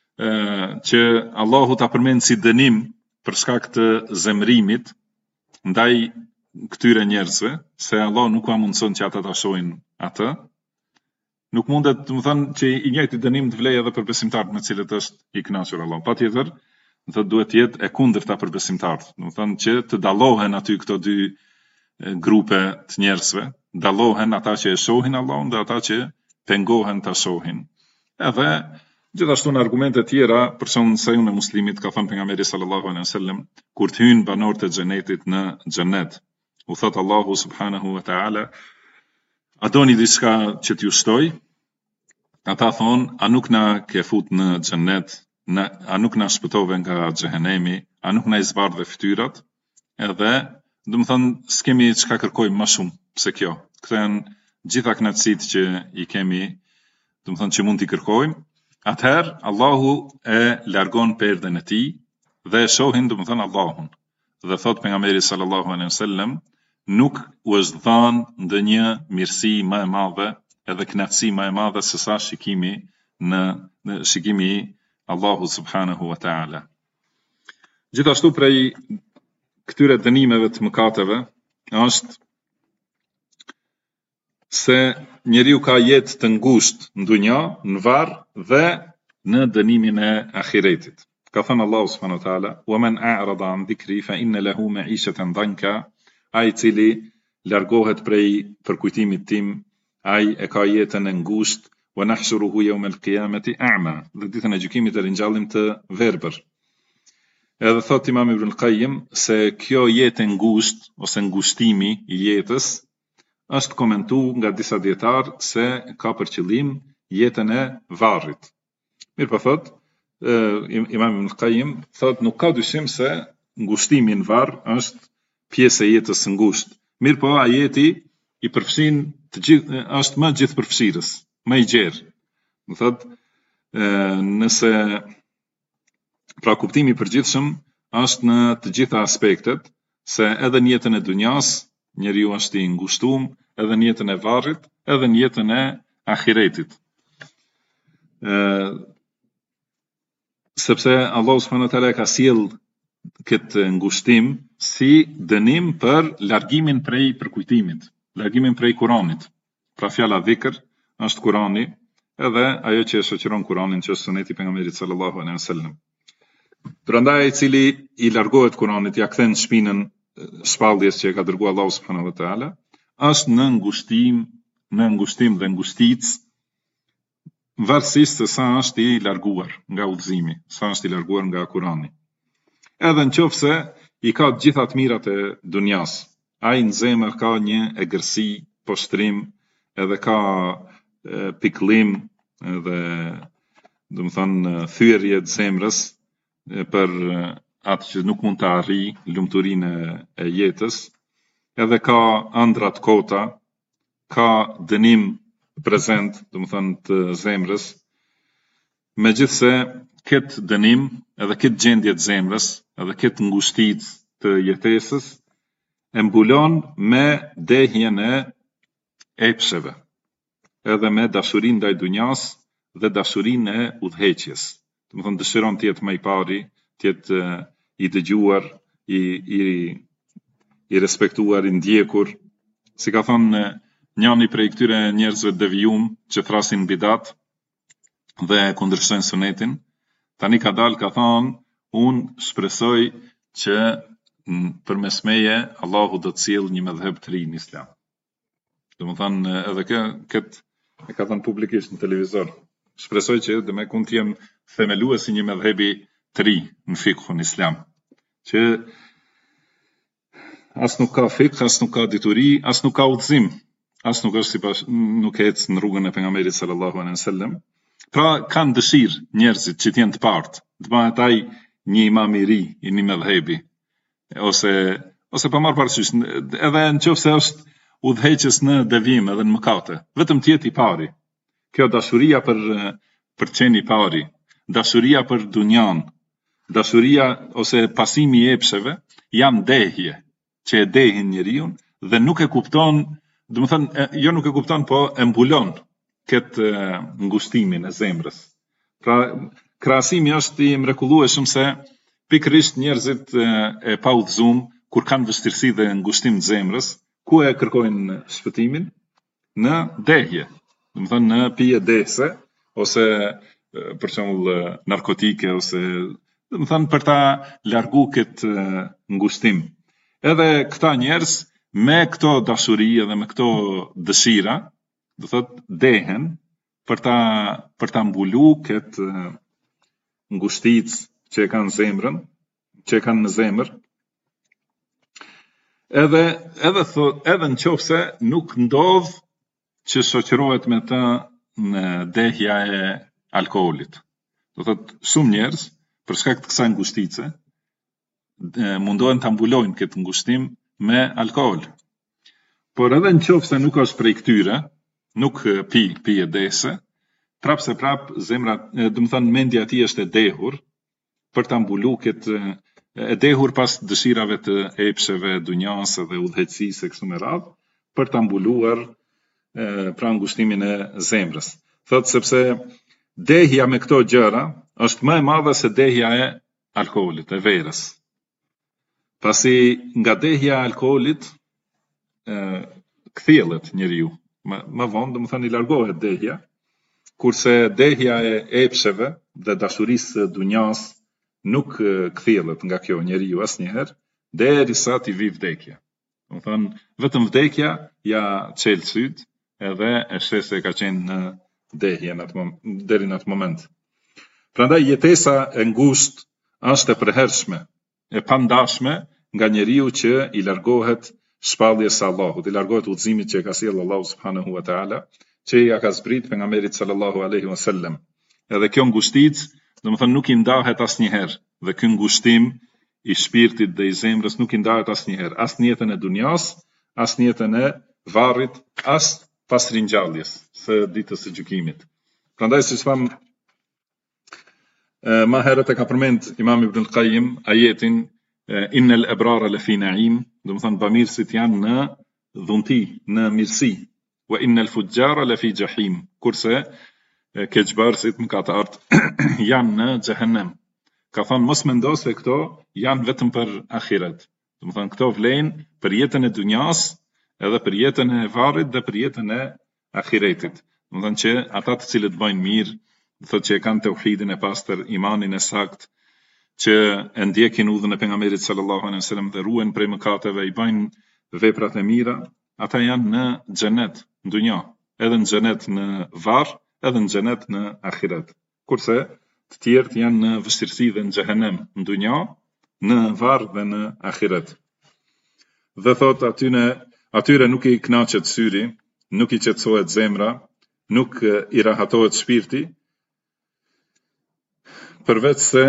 që Allahu ta përmend si dënim për shkak të zemrimit ndaj këtyre njerëzve, se Allahu nuk ka mundëson që ata ta shohin atë. Nuk mundet, do të thënë, që i njëjti dënim të vlejë edhe për besimtarët me cilët është i kënaqur Allahu. Patjetër, do të duhet të jetë e kundërta për besimtarët. Do të thënë që të dallohen aty këto dy grupe të njerëzve, dallohen ata që e shohin Allahun dhe ata që pengohen ta shohin. Edhe gjithashtu në argumente tjera, për shembull se unë muslimit ka thënë pejgamberi sallallahu alaihi wasallam, kur të hyjnë banorët e xhenetit në xhenet, u thot Allahu subhanahu wa taala, a doni diçka që t'ju shtoj? Ata thonë, a nuk na ke fut në xhenet, a nuk na shpëtove nga xhehenemi, a nuk na i zbardhe fytyrat? Edhe, do të thonë, s'kemi çka kërkojmë më shumë se kjo. Këto janë gjitha kënaqësitë që i kemi, do të thonë që mund t'i kërkojmë. Atëherë Allahu e largon perden e tij dhe e shohin, do të thonë, Allahun. Dhe thot pejgamberi sallallahu alaihi wasallam, nuk u është dhënë ndonjë mirësi më e madhe edhe kënaqësi më e madhe se sa shikimi në shikimi i Allahut subhanahu wa taala. Gjithashtu prej këtyre dënimeve të mëkateve është se njeriu ka jetë të ngushtë në dunja, në varr dhe në dënimin e ahiretit. Ka thënë Allahu subhanahu wa taala, "Wa man a'rada an dhikri fa inna lahu ma'ishatan dhanka", ai cili largohet prej përkujtimit tim, ai e ka jetën e ngushtë, "wa nahshuruhu yawm al-qiyamati a'ma", dhe ditën e gjykimit e ringjallim të verbër. Edhe thot Imam Ibn al-Qayyim se kjo jetë e ngushtë ose ngushtimi i jetës është komentuar nga disa dietarë se ka për qëllim jetën e varrit. Mirë po thot Imam Ibn al-Qayyim thot nuk ka dyshim se ngushtimi në varr është pjesë e jetës së ngushtë. Mirë po ajeti i përfshin të gjithë, është më gjithëpërfshirës, më i gjerë. Do thot nëse pra kuptimi i përgjithshëm është në të gjitha aspektet, se edhe në jetën e dunjas njeriu është i ngushtuar, edhe në jetën e varrit, edhe në jetën e ahiretit. Sepse Allahu subhanahu wa taala ka sjell këtë ngushtim si dënim për largimin prej përkujtimit, largimin prej Kuranit. Pra fjala dhikr është Kurani, edhe ajo që e shoqëron Kuranin, që është suneti i pejgamberit sallallahu alaihi wasallam. Prandaj ai i cili i largohet Kuranit, ja kthen shpinën shpalljes që e ka dërguar Allahu subhanahu wa taala, është në ngushtim dhe ngushticë, varësisht se sa është i larguar nga udhëzimi, sa është i larguar nga Kurani. Edhe në qofse i ka të gjitha të mirat e dunjas, ai në zemër ka një egërsi, poshtrim, edhe ka pikëllim, edhe do të thënë thyerje të zemrës për atë që nuk mund të arrijë, lumturinë e jetës, edhe ka ëndra të kota, ka dënim prezent, do të thënë të zemrës. Megjithse këtë dënim, edhe këtë gjendje të zemrës, edhe këtë ngushticë të jetesës e mbulon me dehjen e epsheve, edhe me dashurinë ndaj dunjas dhe dashurinë e udhëheqjes. Do të thonë dëshiron të jetë më i pari, të jetë i dëgjuar, i respektuar, i ndjekur. Si ka thonë njëri prej këtyre njerëzve devijum që thrasin bidat dhe kundërshtojnë sunetin, tani ka dalë ka thonë, unë shpresoj që përmes meje Allahu do të sjellë një mëdhëb të ri në Islam. Do të thonë edhe këtë e ka thënë publikisht në televizor. Shpresoj që dhe me kun të jem themeluesi një mëdhëbi të ri në fikhun islam, që as nuk ka fikh, as nuk ka dituri, as nuk ka udhëzim, as nuk është nuk ecë në rrugën e pejgamberit sallallahu alaihi wasallam. Pra kanë dëshirë njerëzit që të jenë të partë, të bëhet ai një imam i ri, i një mëdhëbi, ose pa marrë parasysh, edhe nëse është udhëheqës në devijim edhe në mëkate, vetëm të jetë i pari. Kjo dashuria për qenë i pari, dashuria për dunjan, dashuria ose pasimi i epsheve janë dehje që e dehin njeriu dhe nuk e kupton, do të thënë jo nuk e kupton, po e mbulon këtë ngushtimin e zemrës. Pra krahasimi është i mrekullueshëm se pikërisht njerëzit e pa udhëzuar kur kanë vështirësi dhe ngushtim të zemrës, ku e kërkojnë shpëtimin? Në dehje, do të thënë në pije dehse ose për shembull narkotike ose do të thënë për ta largu këtë ngushtim. Edhe këta njerëz me këto dashuri dhe me këto dëshira, do thotë dehen për ta mbulu këtë ngushticë që e kanë zemrën, që e kanë në zemër. Edhe nëse nuk ndodh që shoqërohet me të në dehja e alkoolit. Do thotë shumë njerëz për shkak të kësaj ngushtice mundohen ta mbulojnë këtë ngushtim me alkool. Por edhe nëse nuk është prej këtyre, nuk pije dese, prap zemra, do të thënë mendja e tij është e dehur për ta mbuluar këtë e dehur pas dëshirave të epsheve, dunjas dhe udhëheqësisë kështu me radhë, për ta mbuluar pra ngushtimin e zemrës. Thotë sepse dehja me këto gjëra është më e madhe se dehja e alkoolit, e verës. Pasi nga dehja e alkoolit kthjellet njeriu. Më vonë, do të thënë i largohet dehja, kurse dehja e epsheve dhe dashurisë së dunjas nuk kthjellet nga kjo njeriu asnjëherë, derisa të vi vdekja. Do të thënë vetëm vdekja ja çel syt edhe e sheh se ka qenë në dehje deri në atë moment. Prandaj jetesa e ngushtë është e përhershme, e pandashme nga njeriu që i largohet shpalljes së Allahut, i largohet udhëzimit që e ka sjellë Allahu subhanahu wa taala, që ja ka zbrit pejgamberit sallallahu alaihi wasallam. Edhe kjo ngushticë, do të thënë nuk i ndahet asnjëherë, dhe ky ngushtim i shpirtit dhe i zemrës nuk i ndahet asnjëherë, as në jetën e dunjas, as në jetën e varrit, as pas ringjalljes së ditës së gjykimit. Prandaj siç tham më herët e ka përmend Imam Ibn al-Qayyim ajetin innal abrara lafi na'im, do të thënë bamirësit janë në dhunti, në mirësi, wa innal fujjara lafi jahim, kurse keqbardhësit mëkatarët janë në xhehenem. Ka thonë mos mendo se këto janë vetëm për ahiret. Do të thënë këto vlen për jetën e dunjas, edhe për jetën e varrit dhe për jetën e ahiretit. Do të thënë që ata të cilët bëjnë mirë, do thotë që e kanë tauhidin e pastër, imanin e saktë, që e ndjekin udhën e pejgamberit sallallahu alaihi wasallam dhe ruhen prej mëkateve, i bëjnë veprat e mira, ata janë në xhenet, në dunja, edhe në xhenet në varr, edhe në xhenet në ahiret. Kurse të tjerët janë në vështirësi dhe në xhehenem, në dunja, në varr dhe në ahiret. Dhe thotë atyre nuk i kënaqet syri, nuk i qetësohet zemra, nuk i rahatohet shpirti, përveç se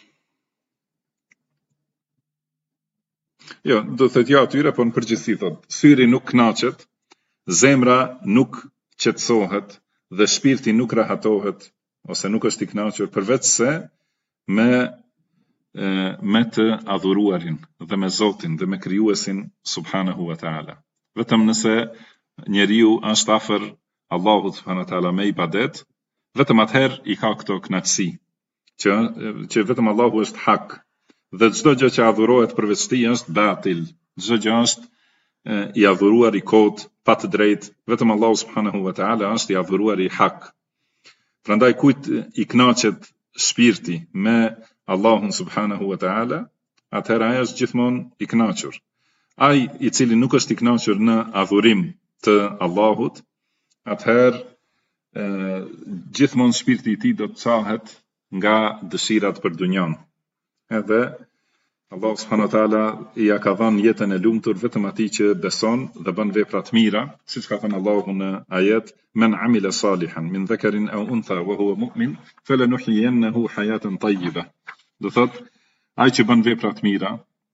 do të thotë atyre, por në përgjithësi thotë, syri nuk kënaqet, zemra nuk qetësohet dhe shpirti nuk rahatohet ose nuk është i kënaqur, përveç se me me të adhuruarin dhe me Zotin dhe me krijuesin subhanahu wa taala. Vetëm nëse njeriu është afër Allahut subhanahu wa taala me ibadet, vetëm atëherë i ka këto kënaqësi, që vetëm Allahu është hak dhe çdo gjë që adhurohet përveç tij është batil. Çdo gjë është i adhuruar i kot, pa të drejtë, vetëm Allahu subhanahu wa taala është i adhuruar i hak. Prandaj kujt i kënaqet shpirti me Allahun subhanahu wa taala, atëherë ai është gjithmonë i kënaqur. Ai i cili nuk është i kënaqur në adhurim të Allahut, atëherë gjithmonë shpirti i tij do të çahet nga dëshirat për dunjan. Edhe Allah subhanahu wa taala ja ka dhënë jetën e lumtur vetëm atij që beson dhe bën vepra të mira, siç ka thënë Allahu në ajet: "Men amila salihan min dhakarin aw untha wa huwa mu'min, falanuhyiyannahu hayatan tayyibah." Do thot, ai që bën vepra të mira,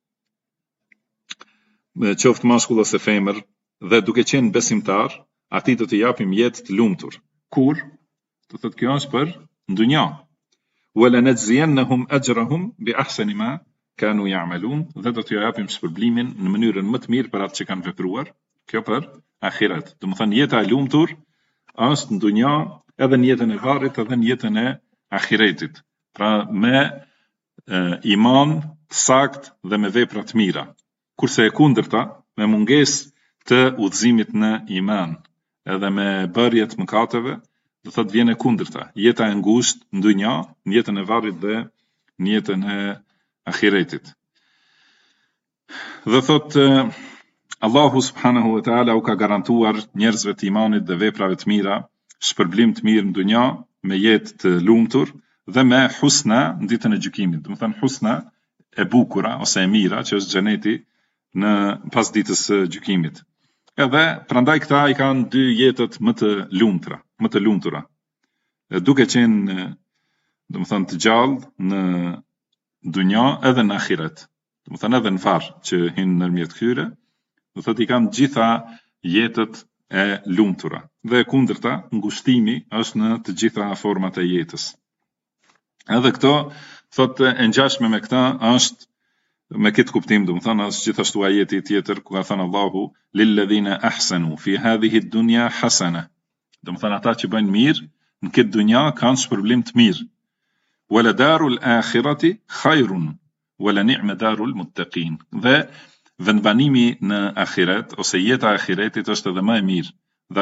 qoftë mashkull ose femër, dhe duke qenë besimtar, atij do t'i japim jetë të lumtur. Kur? Do thot, kjo është për ndonjë. Wala najziyannahum ajrahum bi ahsani ma kanu ya'malun, dhe do t'ju japim shpërblimin në mënyrën më të mirë për atë që kanë vepruar. Kjo për ahiret. Do të thënë jeta e lumtur është në dunja, edhe në jetën e varrit, edhe në jetën e ahiretit. Pra me iman të sakt dhe me vepra të mira. Kurse e kundërta, me mungesë të udhëzimit në iman, edhe me bërje të mëkateve, do thotë vjen e kundërta. Jeta e ngushtë në dunja, në jetën e varrit dhe në jetën e ahiretit. Dhe thotë Allahu subhanahu wa taala u ka garantuar njerëzve të imanit dhe veprave të mira shpërblim të mirë në dunja, me jetë të lumtur dhe me husna në ditën e gjykimit. Do të thënë husna e bukura ose e mira, që është xheneti në pas ditës së gjykimit. Edhe prandaj këta i kanë dy jetët më të lumtura. Duke qenë, do të thënë, të gjallë në dunja edhe në ahiret. Do të thënë edhe në varr që hinë ndërmjet këtyre, do thotë i kanë gjitha jetët e lumtura. Dhe kundërta, ngushtimi është në të gjitha format e jetës. Edhe këto, thotë e ngjashme me këta është me këtë kuptim, do të thënë është gjithashtu ajeti tjetër ku ka thënë Allahu lilladhina ahsanu fi hadhihi ad-dunya hasana. Do të thënë ata që bëjnë mirë në këtë dunja kanë shpërblim të mirë. Wala darul akhirati khairun wala ni'ma darul muttaqin. Dhe vendbanimi në ahiret ose jeta e ahiretit është edhe më e mirë. Dhe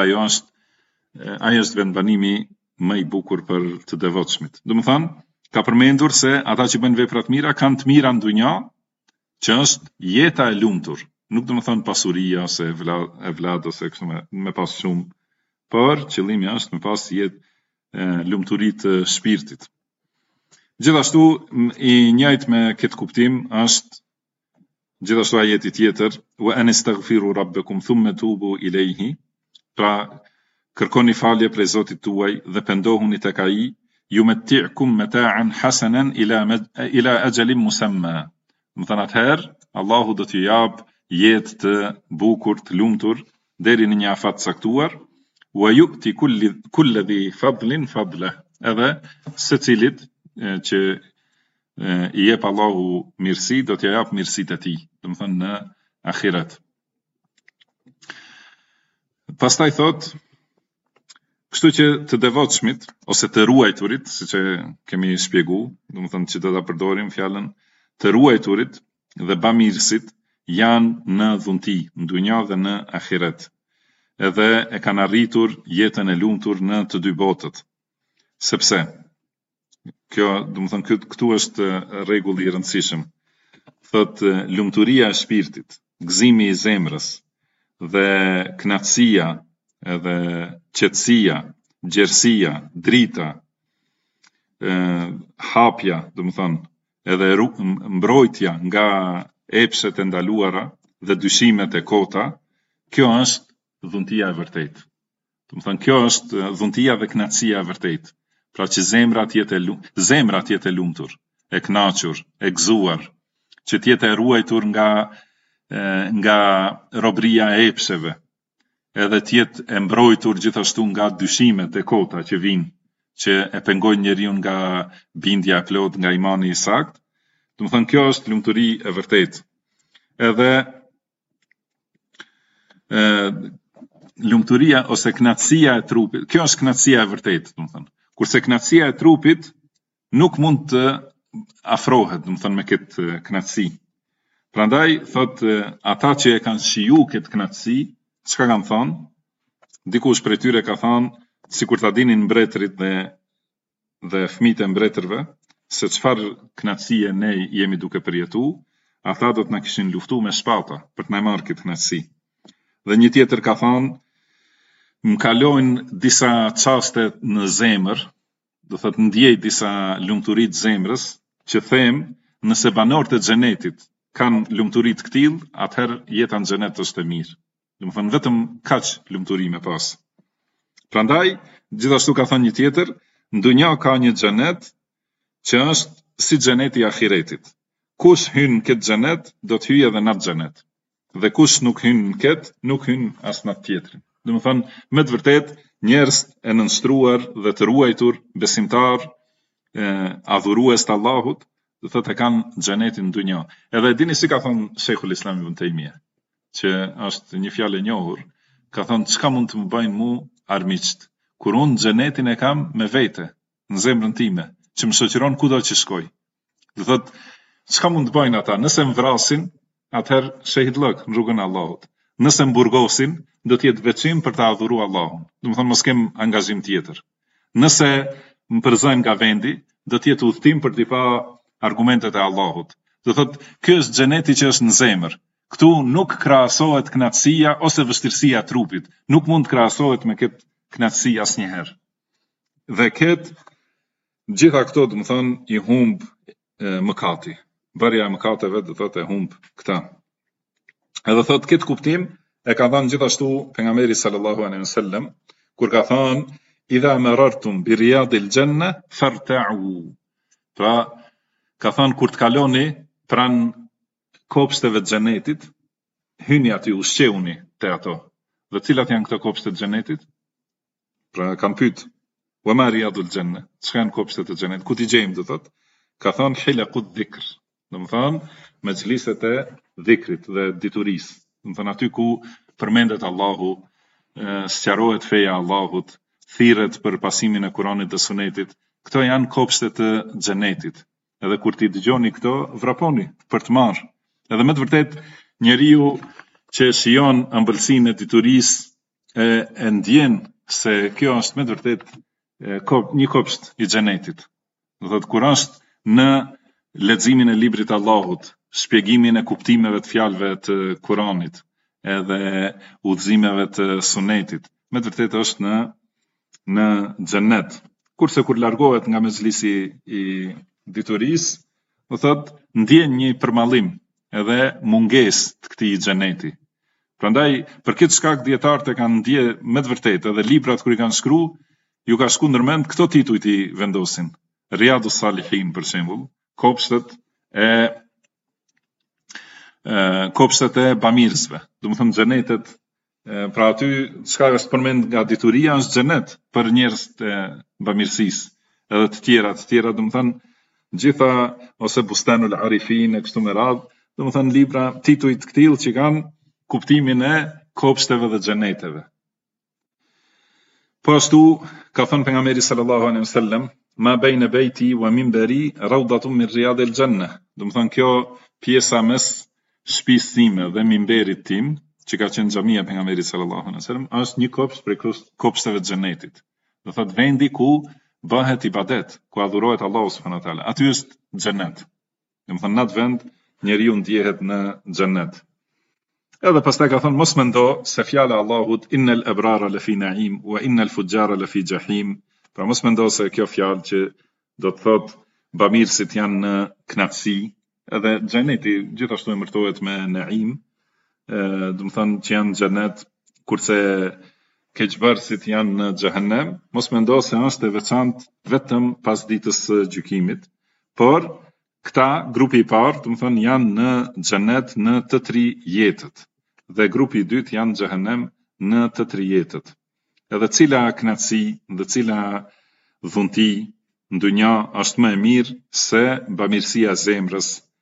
ai është vendbanimi më i bukur për të devotshmit. Do të thënë ka përmendur se ata që bëjnë vepra të mira kanë të mira në dunja, që është jeta e lumtur. Nuk do të thënë pasuria ose evlad ose kështu me pas shumë, por qëllimi është me pas jetë lumturi të shpirtit. Gjithashtu i njëjtë me këtë kuptim është gjithashtu ajeti tjetër: wa anistaghfiru rabbakum thumma tubu ilayhi. Pra kërkoni falje prej Zotit tuaj dhe pendohuni tek ai, yumatti'kum mata'an hasanan ila ajalin musamma. Më thënë atëherë, Allahu do t'ju jap jetë të bukur, të lumtur, deri në një afat saktuar, wa yu'ti kulli dhi fadlin fadlah. Edhe secilit që i jep Allahu mirësi, do t'ja jap mirësitë e tij, do të thënë në ahiret. Pastaj thot, kështu që të devotshmit ose të ruajturit, siç e kemi shpjeguar, do të thënë që do ta përdorim fjalën të ruajturit dhe bamirësit janë në dhunti, në dunja dhe në ahiret. Edhe e kanë arritur jetën e lumtur në të dy botët. Sepse kjo, do të thënë, këtu është rregulli i rëndësishëm. Thot lumturia e shpirtit, gëzimi i zemrës dhe kënaqësia, edhe qetësia, gjerësia, drita, hapja, do të thënë, edhe mbrojtja nga epshet e ndaluara dhe dyshimet e kota, kjo është dhuntia e vërtetë. Do të thënë, kjo është dhuntia dhe kënaqësia e vërtetë. Pra që zemra të jetë e lumtur, e kënaqur, e gëzuar, që të jetë e ruajtur nga robëria e epsheve, edhe të jetë e mbrojtur gjithashtu nga dyshimet e kota që vinë, që e pengojnë njeriu nga bindja e plot, nga imani i sakt. Do të thënë kjo është lumturi e vërtetë. Edhe lumturia ose kënaqësia e trupit, kjo është kënaqësia e vërtetë, do të thënë. Kurse kënaqësia e trupit nuk mund të afrohet, do të thënë, me këtë kënaqësi. Prandaj thot ata që e kanë shiju këtë kënaqësi, çka kanë thonë? Dikush prej tyre ka thonë, sikur ta dinin mbretërit dhe fëmijët e mbretërve, se çfarë kënaqësie ne jemi duke përjetu, ata do të na kishin luftu me shpata për të na marrë këtë kënaqësi. Dhe një tjetër ka thonë, më kalojnë disa çaste në zemër, do thotë ndjej disa lumturi të zemrës, që them, nëse banorët e xhenetit kanë lumturi të këtill, atëherë jeta në xhenet është e mirë. Do të thonë vetëm kaq lumturi me pas. Prandaj, gjithashtu ka thënë një tjetër, në dunja ka një xhenet që është si xheneti i ahiretit. Kush hyn këtë xhenet, do të hyjë edhe në atë xhenet. Dhe kush nuk hyn në këtë, nuk hyn as në atë tjetrin. Do të thonë, me të vërtetë, njerëz e nënshtruar dhe të ruajtur, besimtar, adhurues të Allahut, do thotë e kanë xhenetin në dunjë. Edhe dini si ka thënë Sheikhul Islam Ibn Taymija, që është një fjalë e njohur, ka thënë çka mund të më bëjnë mua armiqt, kur unë xhenetin e kam me vete, në zemrën time, që më shoqëron kudo që shkoj. Do thotë, çka mund të bëjnë ata? Nëse më vrasin, atëherë shahidllok në rrugën e Allahut. Nëse më burgosin, do të jetë veçim për të adhuruar Allahun. Do të thonë mos kem angazhim tjetër. Nëse më përzojnë nga vendi, do të jetë udhtim për të pa argumentet e Allahut. Do thotë, ky është xheneti që është në zemër. Këtu nuk krahasohet kënaqësia ose vështirësia e trupit. Nuk mund të krahasohet me këtë kënaqësi asnjëherë. Dhe gjitha këto, do të thonë, i humb mëkati. Bërja e mëkateve do thotë e humb këta. Edhe thotë këtë kuptim e ka thënë gjithashtu pejgamberi sallallahu alaihi wasallam, kur ka thënë idha marartum bi riyadil janna farta'u. Pra ka thënë kur të kaloni pranë kopshteve të xhenetit, hyni aty, ushqeuni te ato. Dhe cilat janë këto kopshte të xhenetit? Pra kanë pyet, wa ma riyadul janna? Çka janë kopshtet e xhenetit? Ku ti gjejmë, do thotë? Ka thënë hilaqud dhikr. Do të thonë mexhliset e dhikrit dhe diturisë. Do të thonë aty ku përmendet Allahu, sqarohet feja e Allahut, thirret për pasimin e Kuranit dhe Sunetit. Këto janë kopshtet të xhenetit. Edhe kur ti dëgjoni këto, vraponi për të marrë. Edhe me të vërtetë, njeriu që shijon ëmbëlsinë e diturisë e ndjen se kjo është me të vërtetë një kopsht i xhenetit. Do thotë kur është në leximin e librit të Allahut, shpjegimin e kuptimeve të fjalëve të Kuranit, edhe udhëzimeve të Sunetit, me të vërtetë është në xhenet. Kurse kur largohet nga mezhlisi i diturisë, do thotë ndjen një përmallim edhe mungesë të këtij xheneti. Prandaj, për këtë shkak dietarët e kanë ndje me të vërtetë, edhe librat kur i kanë shkruar, ju ka shku ndërmend këto titujt i vendosin. Riyadus Salihin për shembull, kopshtet e bamirësve. Do të thonë xhenetet, pra aty çka është përmend nga dituria është xhenet për njerëz të bamirësisë, edhe të tjera, do të thonë gjitha ose Bustanul Arifin e kështu me radhë, do të thonë libra tituj të këtill që kanë kuptimin e kopshteve dhe xheneteve. Po ashtu ka thënë pejgamberi sallallahu alaihi wasallam, ma bejnë bejti wa minbari rawdatun min riyadil janna. Do të thonë kjo pjesa mes shtëpisë time dhe minberit tim, që ka qenë xhamia e pejgamberit sallallahu alaihi wasallam, është një kopsht prej kopshteve të xhenetit. Do thotë vendi ku bëhet ibadet, ku adhurohet Allahu subhanahu wa taala. Aty është xhenet. Do të thonë në atë vend njeriu ndjehet në xhenet. Edhe pastaj ka thënë mos mendo se fjala e Allahut innal abrara lafi na'im wa innal fujjara lafi jahim. Pra mos mendo se kjo fjalë që do të thotë bamirësit janë në kënaqësi, edhe xheneti gjithashtu emërtohet me na'im, do të thonë që janë në xhenet, kurse keqbërësit janë në xhehenem. Mos mendo se është e veçantë vetëm pas ditës së gjykimit, por këta grupi i parë, do të thonë janë në xhenet në të tri jetët, dhe grupi i dytë janë në xhehenem në të tri jetët. Edhe cila kënaqësi dhe cila dhunti në dunja është më e mirë se bamirësia e zemrës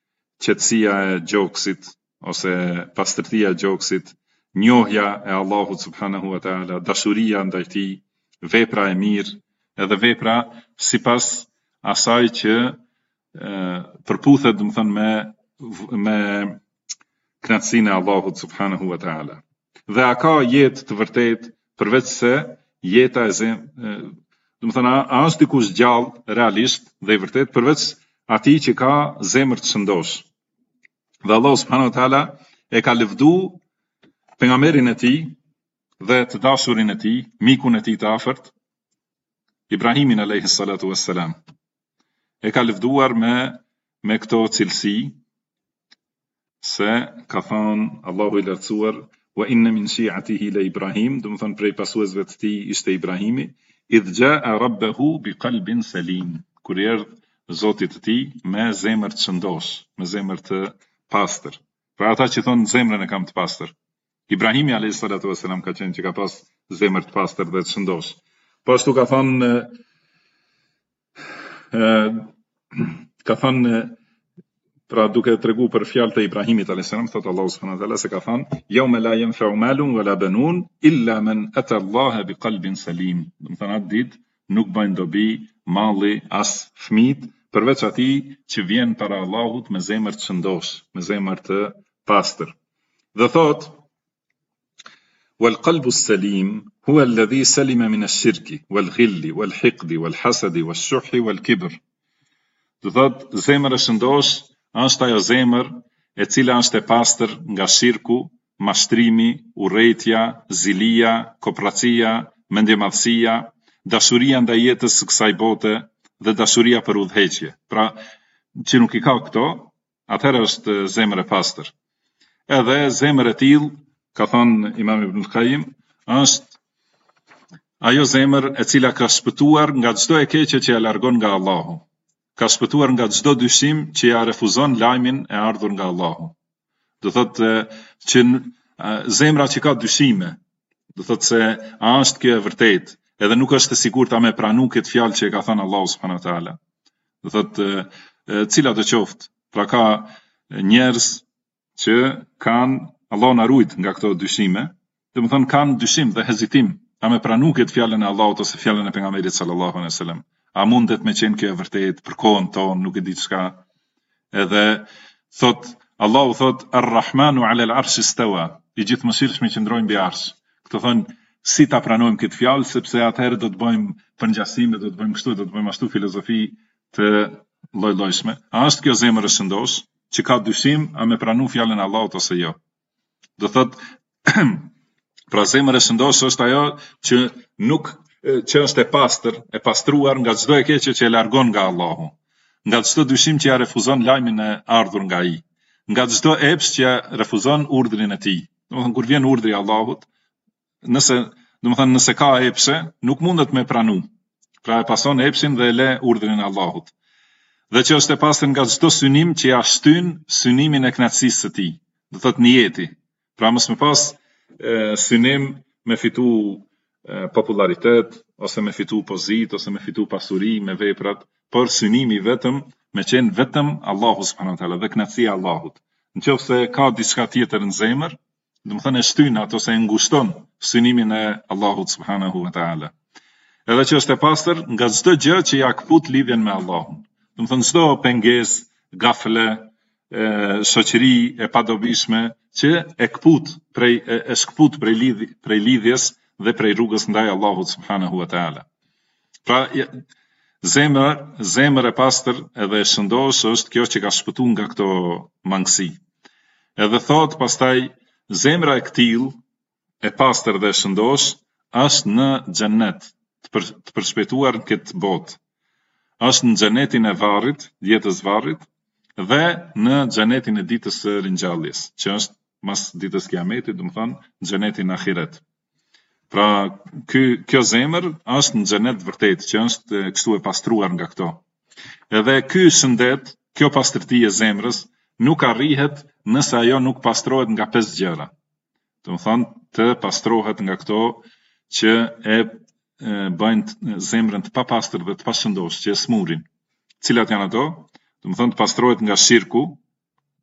qetësia e gjoksit, ose pastërtia e gjoksit, njohja e Allahut subhanahu wa taala, dashuria ndaj tij, vepra e mirë, edhe vepra sipas asaj që përputhet, do të thënë, me kënaqësinë e Allahut subhanahu wa taala. Dhe a ka jetë të vërtetë përveç se jeta e do të thënë, a është dikush gjallë realisht dhe i vërtet përveç atij që ka zemër të shëndosh. Dhe Allah subhanahu wa taala e ka lëvdu pejgamberin e tij dhe të dashurin e tij, mikun e tij të afërt, Ibrahimin alayhi salatu wassalam. E ka lëvduar me këto cilësi, se ka thënë Allahu i lartësuar: wa inna min shi'atihi la Ibrahim, do të thënë prej pasuesve të tij ishte Ibrahimi, idh ja'a rabbahu bi qalbin salim, kur erdhi Zoti i tij me zemër të shëndosh, me zemër të pastër. Pra ata që thonë zemrën e kam të pastër, Ibrahimi alayhi salatu wassalam ka qenë që ka pas zemër të pastër dhe të shëndosh. Po ashtu ka thënë pra duke tregu për fjalët e Ibrahimit alayhis salam, thot Allahu subhanahu wa taala se ka thënë: "Yawma la yanfa'u malun wala banun illa man ata Allah bi qalbin salim." Do të thënë atë ditë nuk bëjnë dobi malli as fëmijët, përveç atij që vjen para Allahut me zemër të shëndosh, me zemër të pastër. Dhe thot: "Wal qalbu salim huwa alladhi salima min ash-shirki wal ghilli wal hiqdi wal hasadi wash shuhi wal kibr." Do thot zemra e shëndosh është ajo zemër e cila është e pastër nga shirku, mashtrimi, urrëtia, zilia, kopracia, mendjemadhësia, dashuria ndaj jetës së kësaj bote dhe dashuria për udhëheqje. Pra, që nuk i ka këto, atëherë është zemër e pastër. Edhe zemër e tillë, ka thënë Imam Ibn al-Qayyim, është ajo zemër e cila ka shpëtuar nga çdo e keqe që ja largon nga Allahu. Ka shpëtuar nga çdo dyshim që ja refuzon lajmin e ardhur nga Allahu. Do thotë që zemra që ka dyshime, do thotë se a është kjo e vërtetë, edhe nuk është e sigurt a me pranu këtë fjalë që e ka thënë Allahu subhanahu wa taala. Do thotë cila do qoftë, pra ka njerëz që kanë, Allahu na ruajt nga këto dyshime, domethënë kanë dyshim dhe hezitim a me pranu këtë fjalën e Allahut ose fjalën e pejgamberit sallallahu alaihi wasallam. A mundet me qenë kjo e vërtet për kohën tonë, nuk e di çka. Edhe thot Allahu thot Ar-Rahmanu 'ala al-'arshi istawa, i gjithëmëshirshmi që ndrojnë mbi arsh. Këto thonë si ta pranojmë këtë fjalë, sepse atëherë do të bëjmë përngjasime, do të bëjmë kështu, do të bëjmë ashtu filozofi të lloj-llojshme. A është kjo zemër e shëndosh që ka dyshim a me pranu fjalën e Allahut ose jo? Do thot pra zemër e shëndosh është ajo që nuk që është e pastër, e pastruar nga çdo e keqe që e largon nga Allahu, nga çdo dyshim që ja refuzon lajmin e ardhur nga ai, nga çdo epsh që ja refuzon urdhrin e tij. Domethënë kur vjen urdhri i Allahut, nëse ka epshe, nuk mundet me pranu. Pra e pason epshin dhe e le urdhrin e Allahut. Dhe që është e pastër nga çdo synim që ja shtyn synimin e kënaqësisë së tij. Do thotë niyeti. Pra mos më pas synim me fitu popularitet, ose me fitu pozit, ose me fitu pasuri, me veprat, por synimi vetëm, me qenë vetëm Allahu subhanahu wa taala dhe kënaqësia e Allahut. Nëse ka diçka tjetër në zemër, domethënë e shtyn atë ose e ngushton synimin e Allahut subhanahu wa taala. Edhe që është e pastër nga çdo gjë që ja kput lidhjen me Allahun. Domethënë çdo pengesë, gafle, shoqëri e padobishme që e shkput prej lidhjes dhe prej rrugës ndaj Allahut subhanahu wa taala. Pra zemër e pastër edhe e shëndosh është kjo që ka shpëtuar nga këto mangësi. Edhe thot pastaj zemra e këtill e pastër dhe e shëndosh është në xhennet, të përshpejtuar në këtë botë. Është në xhenetin e varrit, jetës varrit, dhe në xhenetin e ditës së ringjalljes, që është mas ditës kiametit, domethënë xhenetin e ahiret. Pra, kjo zemër është në xhenet vërtet, që është kështu e pastruar nga këto. Edhe ky shëndet, kjo pastërti e zemrës, nuk arrihet nëse ajo nuk pastrohet nga 5 gjëra. Domethënë të pastrohet nga këto që e bëjnë zemrën të papastër dhe të pashëndosh, që e smurin. Cilat janë ato? Domethënë të pastrohet nga shirku,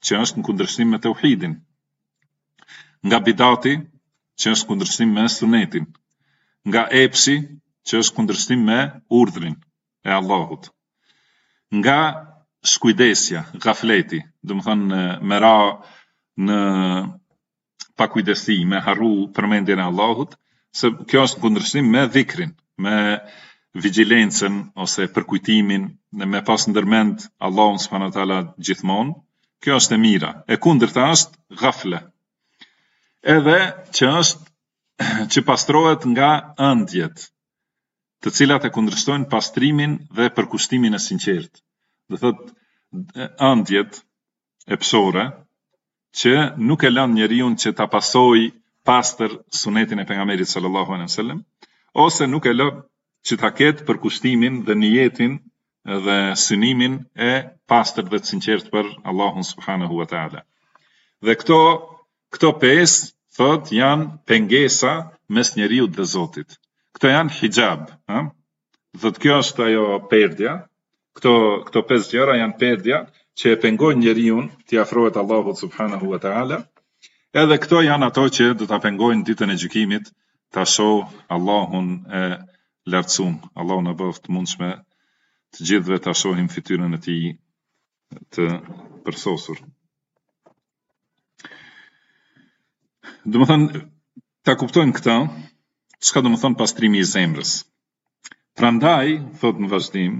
që është në kundërshtim me tauhidin, nga bidati, që është në kundërshtim me sunetin, nga epshi, që është në kundërshtim me urdhrin e Allahut, nga shkujdesja, gafleti, do të thonë me ra në pakujdesi, me harru përmendjen e Allahut, se kjo është në kundërshtim me dhikrin, me vigjilencën ose përkujtimin, me pas ndërmend Allahun subhanahu wa taala gjithmonë. Kjo është e mira. E kundërta është gafle. Edhe që pastrohet nga ëndjet, të cilat e kundërshtojnë pastrimin dhe përkushtimin e sinqert. Do thotë ëndjet e psore që nuk e lën njeriu që ta pasojë pastër sunetin e pejgamberit sallallahu alaihi wasallam, ose nuk e lën që ta ketë përkushtimin dhe niyetin dhe synimin e pastër dhe të sinqert për Allahun subhanahu wa taala. Dhe këto pesë thot janë pengesa mes njeriu dhe Zotit. Këto janë hijab, Thot kjo është ajo perdja. Këto pesë gjëra janë perdja që e pengojnë njeriu t'i afrohet Allahut subhanahu wa taala. Edhe këto janë ato që do ta pengojnë ditën e gjykimit, ta shoh Allahun e lartësuar. Allahu na bëft mundshme të gjithëve ta shohim fytyrën e tij të përsosur. Do të thënë, ta kuptojmë këtë, çka do të thënë pastrimi i zemrës. Prandaj, thot në vazhdim,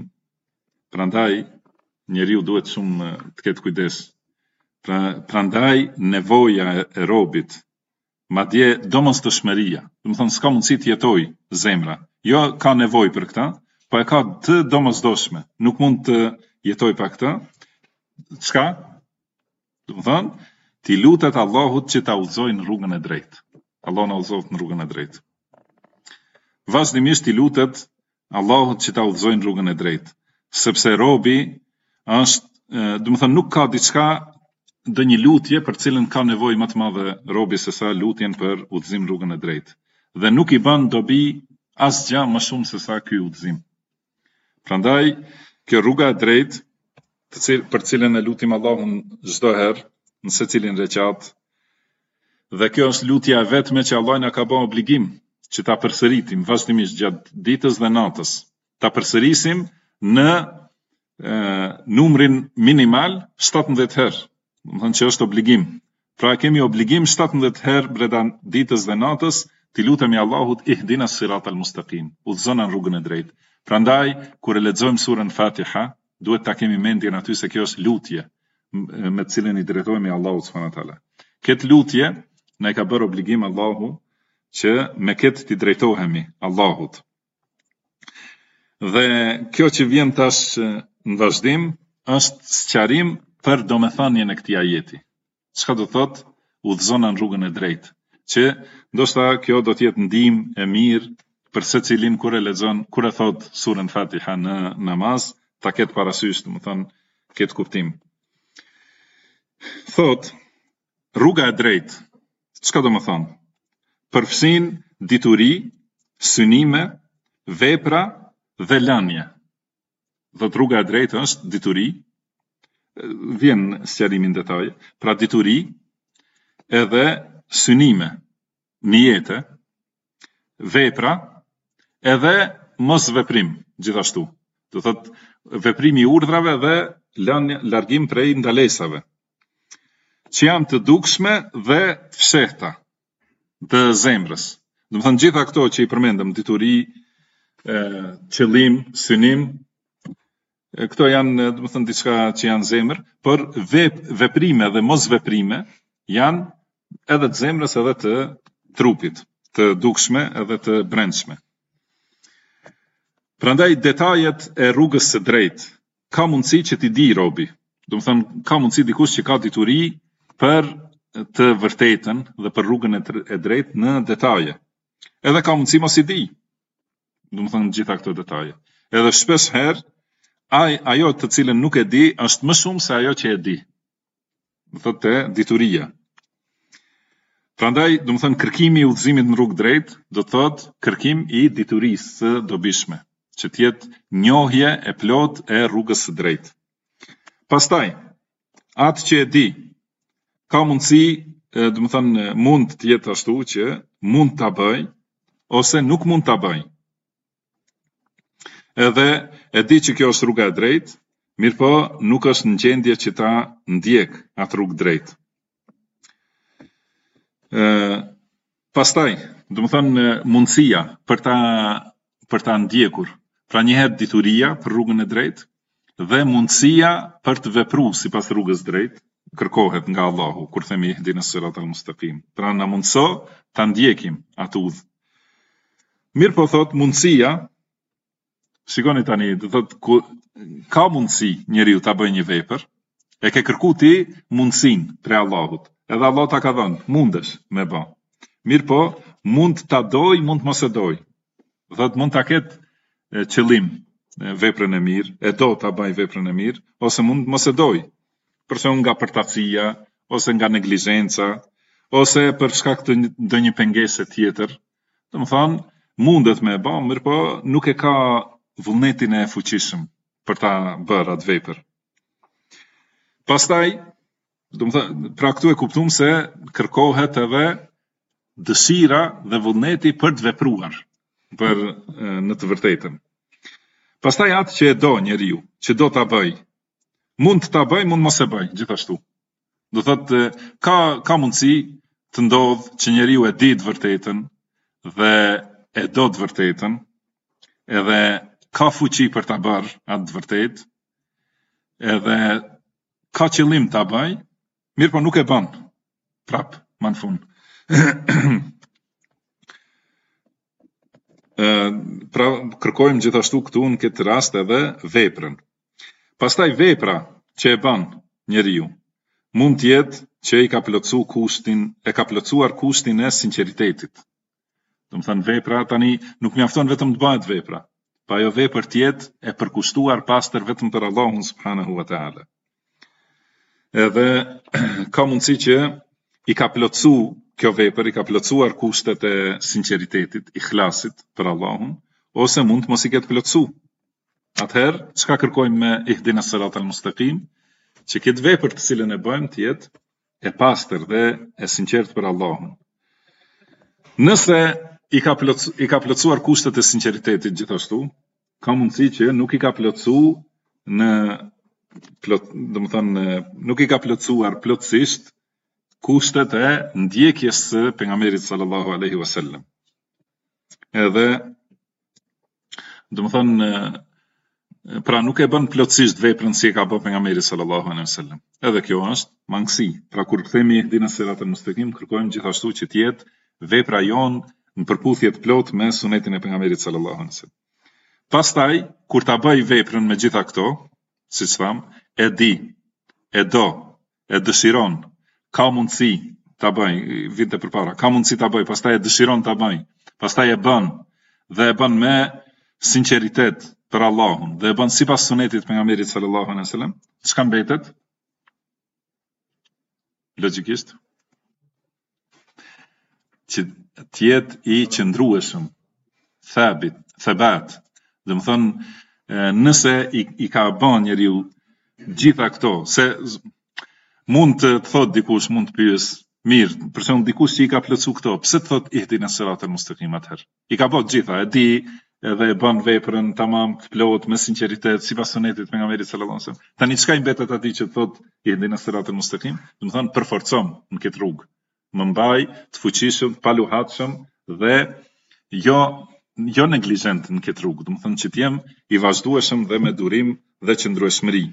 njeriu duhet shumë të ketë kujdes. Prandaj nevoja e robit, madje domosdoshmëria, do të thënë s'ka mundësi të jetojë zemra. Jo ka nevojë për këtë, po e ka të domosdoshme. Nuk mund të jetoj pa këtë. Çka? Do të thënë, ti lutet Allahut që ta udhëzojë në rrugën e drejtë. Allah na udhëzoft në rrugën e drejtë. Vazhdimisht ti lutet Allahut që ta udhëzojë në rrugën e drejtë, sepse robi është, do të thënë, nuk ka diçka do një lutje për cilën ka nevojë më të madhe robi se sa lutjen për udhëzim në rrugën e drejtë. Dhe nuk i bën dobi asgjë më shumë se sa ky udhëzim. Prandaj, kjo rruga e drejtë, për cilën e lutim Allahun çdo herë, në secilin rekat, dhe kjo është lutja e vetme që Allah na ka bërë obligim që ta përsëritim vazhdimisht gjatë ditës dhe natës. Ta përsërisim në numrin minimal 17 herë. Do të thënë që është obligim. Pra kemi obligim 17 herë brenda ditës dhe natës të lutemi Allahut ihdina siratal mustaqim, udhëzona në rrugën e drejtë. Prandaj kur e lexojmë surën Fatiha, duhet ta kemi mendjen aty se kjo është lutje me të cilën i drejtohemi Allahut subhanahu wa taala. Këtë lutje na ka bërë obligim Allahu që me këtë t'i drejtohemi Allahut. Dhe kjo që vjen tash në vazhdim është sqarim për domethënien e këtij ajeti. Çka do thotë udhëzona në rrugën e drejtë? Që ndoshta kjo do të jetë ndihmë e mirë për secilin kur e lexon, kur e thot surën Fatiha në namaz, ta ketë parasysh, domethënë këtë kuptim. Thot, rruga e drejtë, çka do të thonë? Përfshin dituri, synime, vepra dhe lënie. Thot rruga e drejtë është dituri, vjen sqarimi në detaj, pra dituri edhe synime, niyete, vepra edhe mos veprim gjithashtu. Do thot veprimi i urdhrave dhe largim prej ndalesave, që janë të dukshme dhe fshehta të zemrës. Do të thënë gjitha këto që i përmendëm, dituri, qëllim, synim, këto janë, do të thënë diçka që janë zemër, por veprime dhe mos veprime janë edhe të zemrës edhe të trupit, të dukshme edhe të brendshme. Prandaj detajet e rrugës së drejtë ka mundësi që t'i di robi. Do të thënë ka mundësi dikush që ka dituri për të vërtetën dhe për rrugën e drejtë në detaje. Edhe ka mundësi mos i di. Do të thënë gjitha këto detaje. Edhe shpesh herë ajo të cilën nuk e di është më shumë se ajo që e di. Do thotë dituria. Prandaj, do të thënë kërkimi i udhëzimit në rrugë drejtë, do të thotë kërkim i diturisë së dobishme, që të jetë njohje e plot e rrugës së drejtë. Pastaj, atë që e di, ka mundësi, do të thënë, mund të jetë ashtu që mund ta bëj ose nuk mund ta bëj. Edhe e di që kjo është rruga e drejtë, mirë po nuk është në gjendje që ta ndjek atë rrugë drejt. Pastaj, do të thënë, mundësia për ta ndjekur, pra njëherë dituria për rrugën e drejtë dhe mundësia për të vepruar sipas rrugës drejt kërkohet nga Allahu kur themi ihdinas siratal mustaqim. Pra na mundso ta ndjekim atë udhë. Mirë po thot mundësia, shikoni tani, do thot ka mundësi njeriu ta bëjë një vepër, e ke kërku ti mundësinë prej Allahut. Edhe Allah ta ka dhënë, mundesh me bë. Mirë po, mund ta doj, mund mos e doj. Do thot mund ta ketë qëllim veprën e mirë, e do ta bëj veprën e mirë, ose mund mos e doj. Përse nga përtatësia, ose nga neglizhenca, ose për shkak të ndonjë pengese tjetër. Do të thonë, mundet me e bë, mirë po nuk e ka vullnetin e fuqishëm për ta bërë atë vepër. Pastaj, do të thonë, pra këtu e kuptuam se kërkohet edhe dëshira dhe vullneti për të vepruar për në të vërtetën. Pastaj atë që e do njeriu, që do ta bëj, mund ta bëj, mund mos e bëj, gjithashtu. Do thotë ka mundësi të ndodhë që njeriu e di të vërtetën dhe e do të vërtetën, edhe ka fuqi për ta bërë atë të vërtetë, edhe ka qëllim ta bëj, mirë po nuk e bën. Prap, më në fund. Pra kërkojmë gjithashtu këtu në këtë rast edhe veprën. Pastaj vepra që e bën njeriu mund të jetë që e ka plotësuar kushtin e sinqeritetit. Do të thënë vepra tani nuk mjafton vetëm të bëhet vepra, pa ajo vepër të jetë e përkushtuar pastër vetëm për Allahun subhanahu wa taala. Edhe ka mundësi që i ka plotësuar kjo vepër, i ka plotësuar kushtet e sinqeritetit, ikhlasit për Allahun, ose mund të mos i ketë plotësuar. Atëherë, çka kërkojmë me ihdinas siratal mustaqim, që këtë vepër të cilën e bëjmë të jetë e pastër dhe e sinqertë për Allahun. Nëse i ka plotësuar kushtet e sinqeritetit gjithashtu, ka mundësi që nuk i ka plotësuar nuk i ka plotësuar plotësisht kushtet e ndjekjes së pejgamberit sallallahu alaihi wasallam. Edhe pra nuk e bën plotësisht veprën si e ka bërë pejgamberi sallallahu alaihi wasallam. Edhe kjo është mangësi. Pra kur themi ihdinas siratal mustaqim, kërkojmë gjithashtu që të jetë vepra jonë në përputhje të plotë me sunetin e pejgamberit sallallahu alaihi wasallam. Pastaj kur ta bëj veprën me gjitha këto, siç tham, e di, e do, e dëshiron, ka mundësi ta bëj, vite përpara, ka mundësi ta bëj, pastaj e dëshiron ta bëj, pastaj e bën dhe e bën me sinqeritet për Allahun dhe e bën sipas sunetit pejgamberit sallallahu alaihi wasallam, çka mbetet? Logjikisht që të jetë i qëndrueshëm, thabat. Dhe më thënë, nëse i ka bën njeriu gjitha këto, se mund të thot dikush, mund të pyes, mirë, për shembull dikush që i ka plotësuar këto, pse të thot ihdinas siratal mustaqim atëherë? I ka bën gjitha, e di, edhe e bën veprën tamam të plot me sinqeritet sipas sunetit pejgamberit sallallahu alaihi wasallam. Tani çka i mbetet atij që thot ihdinas siratal mustaqim? Do të thënë përforcom në këtë rrugë. Më mbaj të fuqishëm, pa luhatshëm dhe jo neglizhent në këtë rrugë, do të thënë që të jem i vazhdueshëm dhe me durim dhe qëndrueshmëri.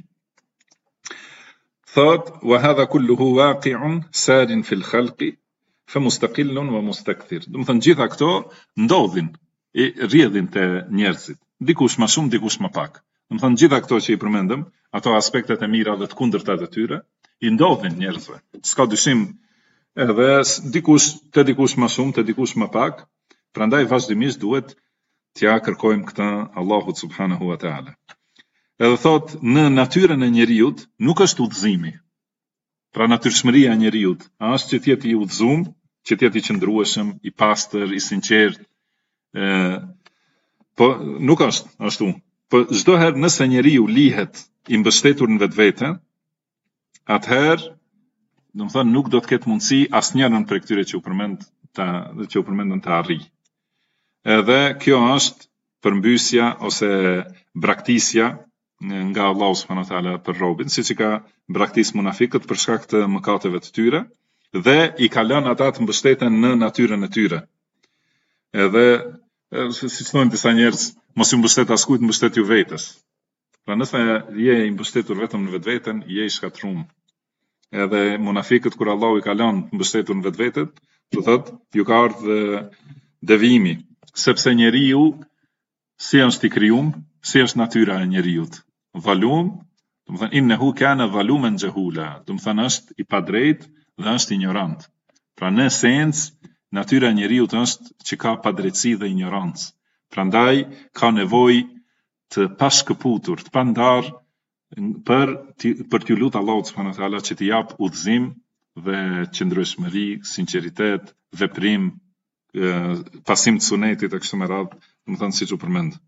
Thot, wa hadha kulluhu waqi'un sarin fil khalqi fa mustaqillun wa mustakthir. Do të thënë gjitha këto ndodhin, rrjedhin te njerëzit, dikush më shumë, dikush më pak. Do të thënë gjitha këto që i përmendëm, ato aspektet e mira dhe të kundërtat e tyre, i ndodhin njerëzve. S'ka dyshim, edhe dikush më shumë, te dikush më pak. Prandaj vazhdimisht duhet t'ja kërkojmë këtë Allahut subhanahu wa taala. Edhe thot, në natyrën e njeriut nuk është udhëzimi. Pra natyrshmëria e njeriut është që t'jeti i udhëzuar, që t'jeti i qëndrueshëm, i pastër, i sinqert. Po nuk është ashtu. Po çdo herë nëse njeriu lihet i mbështetur në vetvete, atëherë do të thënë nuk do të ketë mundësi asnjërin prej këtyre që u përmendën të arrijë. Edhe kjo është përmbysja ose braktisja nga Allahu subhanahu wa taala për robën, siç i ka braktis munafikët për shkak të mëkateve të tyre dhe i ka lënë ata të mbështeten në natyrën e tyre. Edhe siç thonë disa njerëz, mos ju mbështet askujt, mbështet ju vetes. Pra nëse je i mbështetur vetëm në vetveten, je i shkatrum. Edhe munafikët kur Allahu i ka lënë të mbështetur në vetvetet, do thotë ju ka ardhur devijimi, sepse njeriu si është i krijuar, si është natyra e njeriut. Dhalum, do të thënë innehu kana zaluman jahula, do të thënë është i padrejt dhe është ignorant. Pra në esencë natyra e njeriut është që ka padrejtësi dhe ignorancë. Prandaj ka nevojë të pashkëputur, të pandar për t'ju lutur Allahut subhanahu wa taala që t'i jap udhëzim dhe qëndrueshmëri, sinqeritet, veprim, pasim të sunetit e kështu me radhë, do të thënë siç u përmend.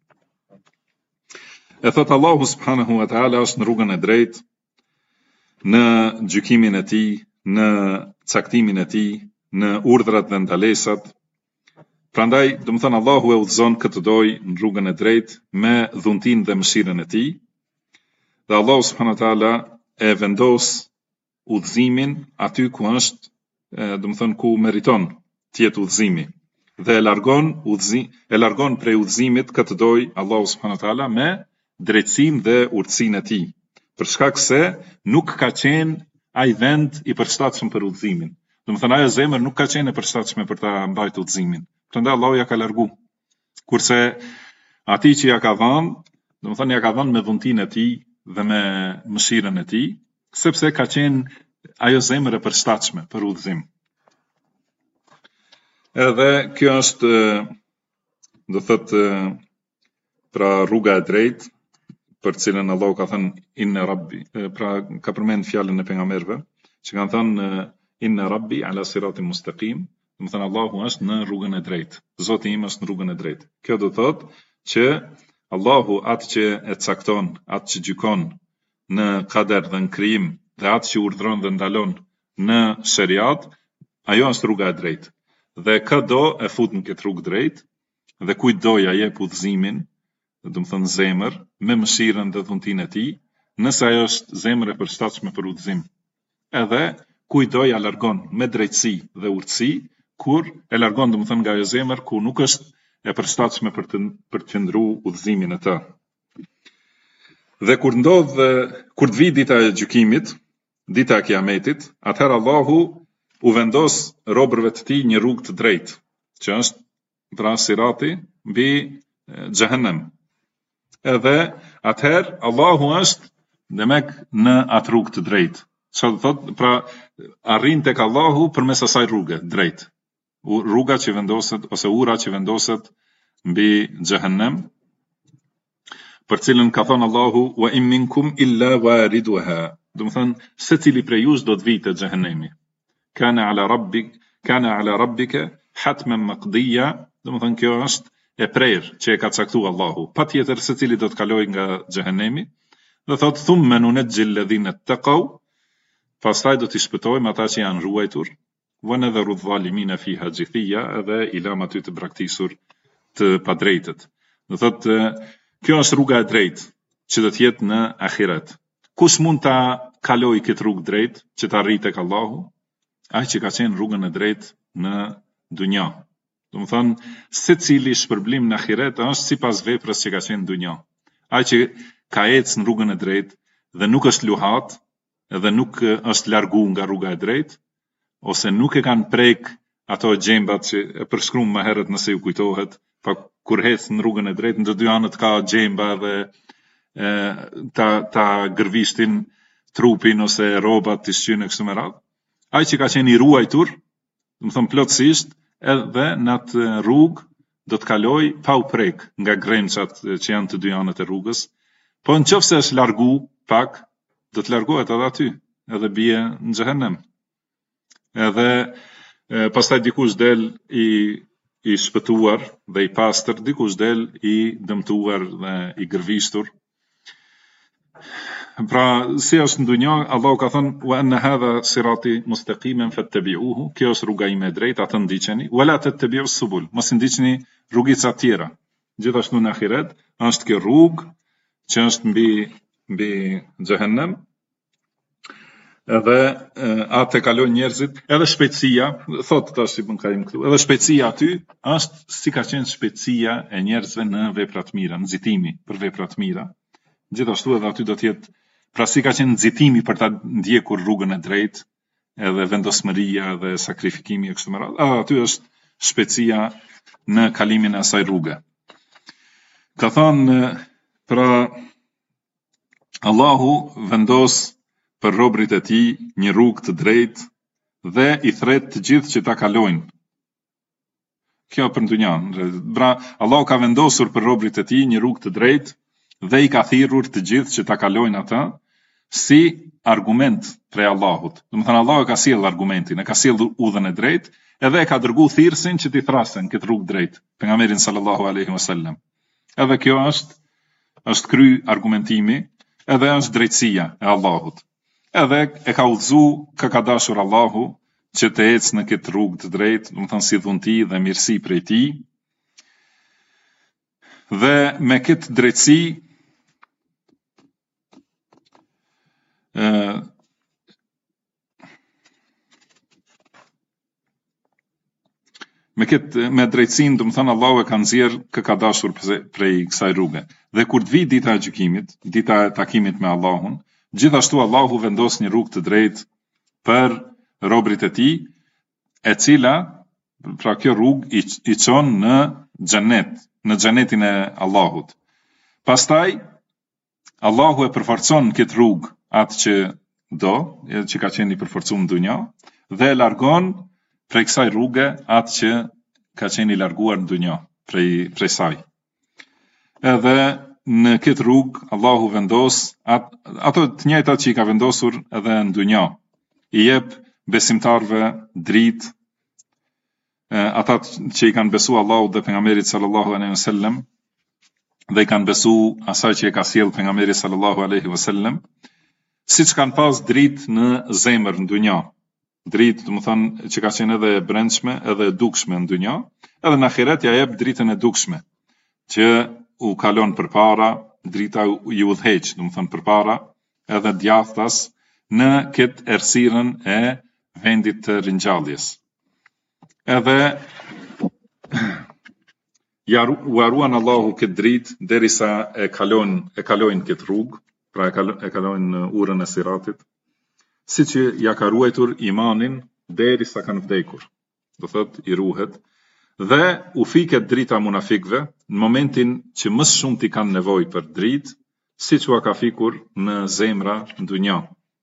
E thot Allahu subhanahu wa taala është në rrugën e drejtë, në gjykimin e tij, në caktimin e tij, në urdhrat dhe ndalesat. Prandaj, do të thënë Allahu e udhëzon këtë doj në rrugën e drejtë me dhuntin dhe mëshirën e tij. Dhe Allahu subhanahu wa taala e vendos udhëzimin aty ku është, do të thënë ku meriton të jetë udhëzimi. Dhe e largon prej udhëzimit këtë doj Allahu subhanahu wa taala me drejtësinë dhe urtësinë e tij, për shkak se nuk ka qenë ai vend i përshtatshëm për udhëzimin. Do të thënë ajo zemër nuk ka qenë e përshtatshme për ta mbajtur udhëzimin. Prandaj Allahu ja ka largu. Kurse atij që ja ka dhënë, do të thënë ja ka dhënë me dhuntinë e tij dhe me mëshirën e tij, sepse ka qenë ajo zemër e përshtatshme për udhëzim. Edhe kjo është, do thotë, pra rruga e drejtë, për cilën Allahu ka thënë inna rabbi, pra ka përmend fjalën e pejgamberëve, që kanë thënë inna rabbi ala siratin mustaqim, do të thënë Allahu është në rrugën e drejtë. Zoti im është në rrugën e drejtë. Kjo do thotë që Allahu atë që e cakton, atë që gjykon në kader dhe në krijim, dhe atë që urdhëron dhe ndalon në shariat, ajo është rruga e drejtë. Dhe çdo e fut në këtë rrugë drejtë, dhe kujt do ja jep udhëzimin, do të thënë zemër, me mëshirën dhe dhuntinë e tij, nëse ajo është zemër e përshtatshme për udhëzim. Edhe kujt do ja largon me drejtësi dhe urtësi, kur e largon, do të thënë nga ajo zemër ku nuk është e përshtatshme për të qëndruar udhëzimin e tij. Dhe kur të vi dita e gjykimit, dita e kiametit, atëherë Allahu u vendos robërve të tij një rrugë të drejtë, që është pra sirati mbi xhehenem. Edhe atëherë Allahu është demek në atë rrugë të drejtë. Çfarë do thotë? Pra arrin tek Allahu përmes asaj rruge drejt. Rruga që vendoset ose ura që vendoset mbi xhehenem, për cilën ka thënë Allahu wa in minkum illa wariduha. Do të thënë secili prej jush do të vijë te xhehenemi. Kana ala rabbika hatman maqdiya. Do të thënë kjo është e prerë që e ka caktuar Allahu. Patjetër secili do të kalojë nga xhehenemi. Do thotë thumma nunajjil alladhina taqaw. Pastaj do t'i shpëtojmë ata që janë ruajtur. Wa nadharu adh-dhalimina fiha jithiya, edhe i lam aty të braktisur të padrejtët. Do thotë kjo është rruga e drejtë që do të jetë në ahiret. Kush mund ta kalojë këtë rrugë drejtë që të arrijë tek Allahu? Ai që ka qenë rrugën e drejtë në dunja. Do të thonë secili shpërblim në ahiret është sipas veprës që ka qenë në dunja. Ai që ka ecë në rrugën e drejtë dhe nuk është luhat, edhe nuk është largu nga rruga e drejtë, ose nuk e kanë prek ato gjembat që e përshkruam më herët nëse ju kujtohet, pa kur hec në rrugën e drejtë, në dy anët ka gjemba dhe ta gërvishtin trupin ose rrobat të shqynë kështu me radhë. Ai që ka qenë i ruajtur, do të them plotësisht, edhe në atë rrugë do të kaloj pa u prek nga gremçat që janë të dy anët e rrugës, po nëse është largu pak, do të largohet edhe aty, edhe bie në xhehenem. Edhe pastaj dikush del i shpëtuar dhe i pastër, dikush del i dëmtuar dhe i gërvishtur. Pra, si është në dunja, Allahu ka thënë, wa anna hadha sirati mustaqiman fattabi'uhu, kjo është rruga ime e drejtë, atë ndiqeni, wala tattabi'u subul, mos ndiqni rrugica tjera. Gjithashtu në ahiret, është kjo rrugë që është mbi xhehenem, edhe atë e kalojnë njerëzit, edhe shpejtësia, thotë tash Ibn Qayyim këtu, edhe shpejtësia aty është si ka qenë shpejtësia e njerëzve në vepra të mira, nxitimi për vepra të mira. Gjithashtu edhe aty do të jetë, pra si ka qenë nxitimi për ta ndjekur rrugën e drejtë, edhe vendosmëria dhe sakrifikimi e kështu me radhë, aty është shpejtësia në kalimin e asaj rruge. Ka thënë, pra Allahu vendos për robërit e tij një rrugë të drejtë dhe i thret të gjithë që ta kalojnë. Kjo për ndonjën. Pra Allahu ka vendosur për robërit e tij një rrugë të drejtë dhe i ka thirrur të gjithë që ta kalojnë atë si argument prej Allahut. Domethënë Allahu ka sjell argumentin, e ka sjell udhën e drejtë, edhe e ka dërguar thirrsin që t'i thrasen këtë rrugë drejtë, pejgamberin sallallahu alaihi wasallam. Edhe kjo është kry argumentimi, edhe është drejtësia e Allahut. Edhe e ka udhëzuar ka dashur Allahu që të ecë në këtë rrugë të drejtë, domethënë si dhunti dhe mirësi prej tij. Dhe me këtë drejtësi me drejtësinë, domethënë Allahu e ka nxjerr kë ka dashur prej kësaj rruge. Dhe kur të vi dita e gjykimit, dita e takimit me Allahun, gjithashtu Allahu vendos një rrugë të drejtë për robërit e tij, e cila, pra kjo rrugë i çon në xhenet, në xhenetin e Allahut. Pastaj Allahu e përforcon këtë rrugë atë që do, që ka qenë i përforcuar në dunja, dhe e largon prej kësaj rruge atë që ka qenë i larguar në dunja prej saj. Edhe në këtë rrugë Allahu vendos ato të njëjtat që i ka vendosur edhe në dunja. I jep besimtarve dritë, ata që i kanë besuar Allahut dhe pejgamberit sallallahu alaihi wasallam, dhe i kanë besuar asaj që e ka sjell pejgamberi sallallahu alaihi wasallam, siç kanë pas dritë në zemër në dunja. Dritë, domethënë që ka qenë edhe e brendshme, edhe e dukshme në dunja, edhe në ahiret ja jep dritën e dukshme, që u kalon përpara, drita i udhëheq, domethënë përpara, edhe djathtas në këtë errësirën e vendit të ringjalljes. Edhe u haruan Allahu këtë dritë derisa e kalojnë këtë rrugë, pra e kalojnë urën e siratit, si që ja ka ruajtur imanin derisa kanë vdekur, do thot i ruhet, dhe u fiket drita munafikëve në momentin që më shumë ti kanë nevojë për dritë, siç u ka fikur në zemra në dunja.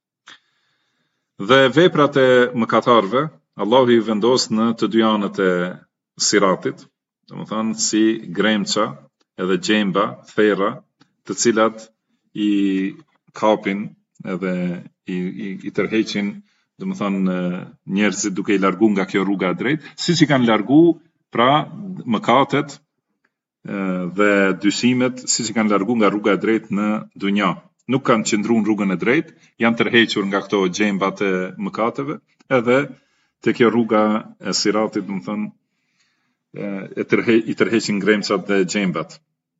Dhe veprat e mëkatarëve Allahu i vendos në të dy anët e siratit, domethënë si gremça edhe gjemba, thera, të cilat i kapin edhe i tërheqin, domethënë njerëzit duke i largu nga kjo rruga e drejtë, siç i kanë largu pra mëkatet dhe dysimet, siç i kanë largu nga rruga e drejtë në dunja. Nuk kanë qëndruar në rrugën e drejtë, janë tërhequr nga këto gjembat e mëkateve, edhe te kjo rruga e siratit, domethënë i tërheqin gremcat dhe gjembat.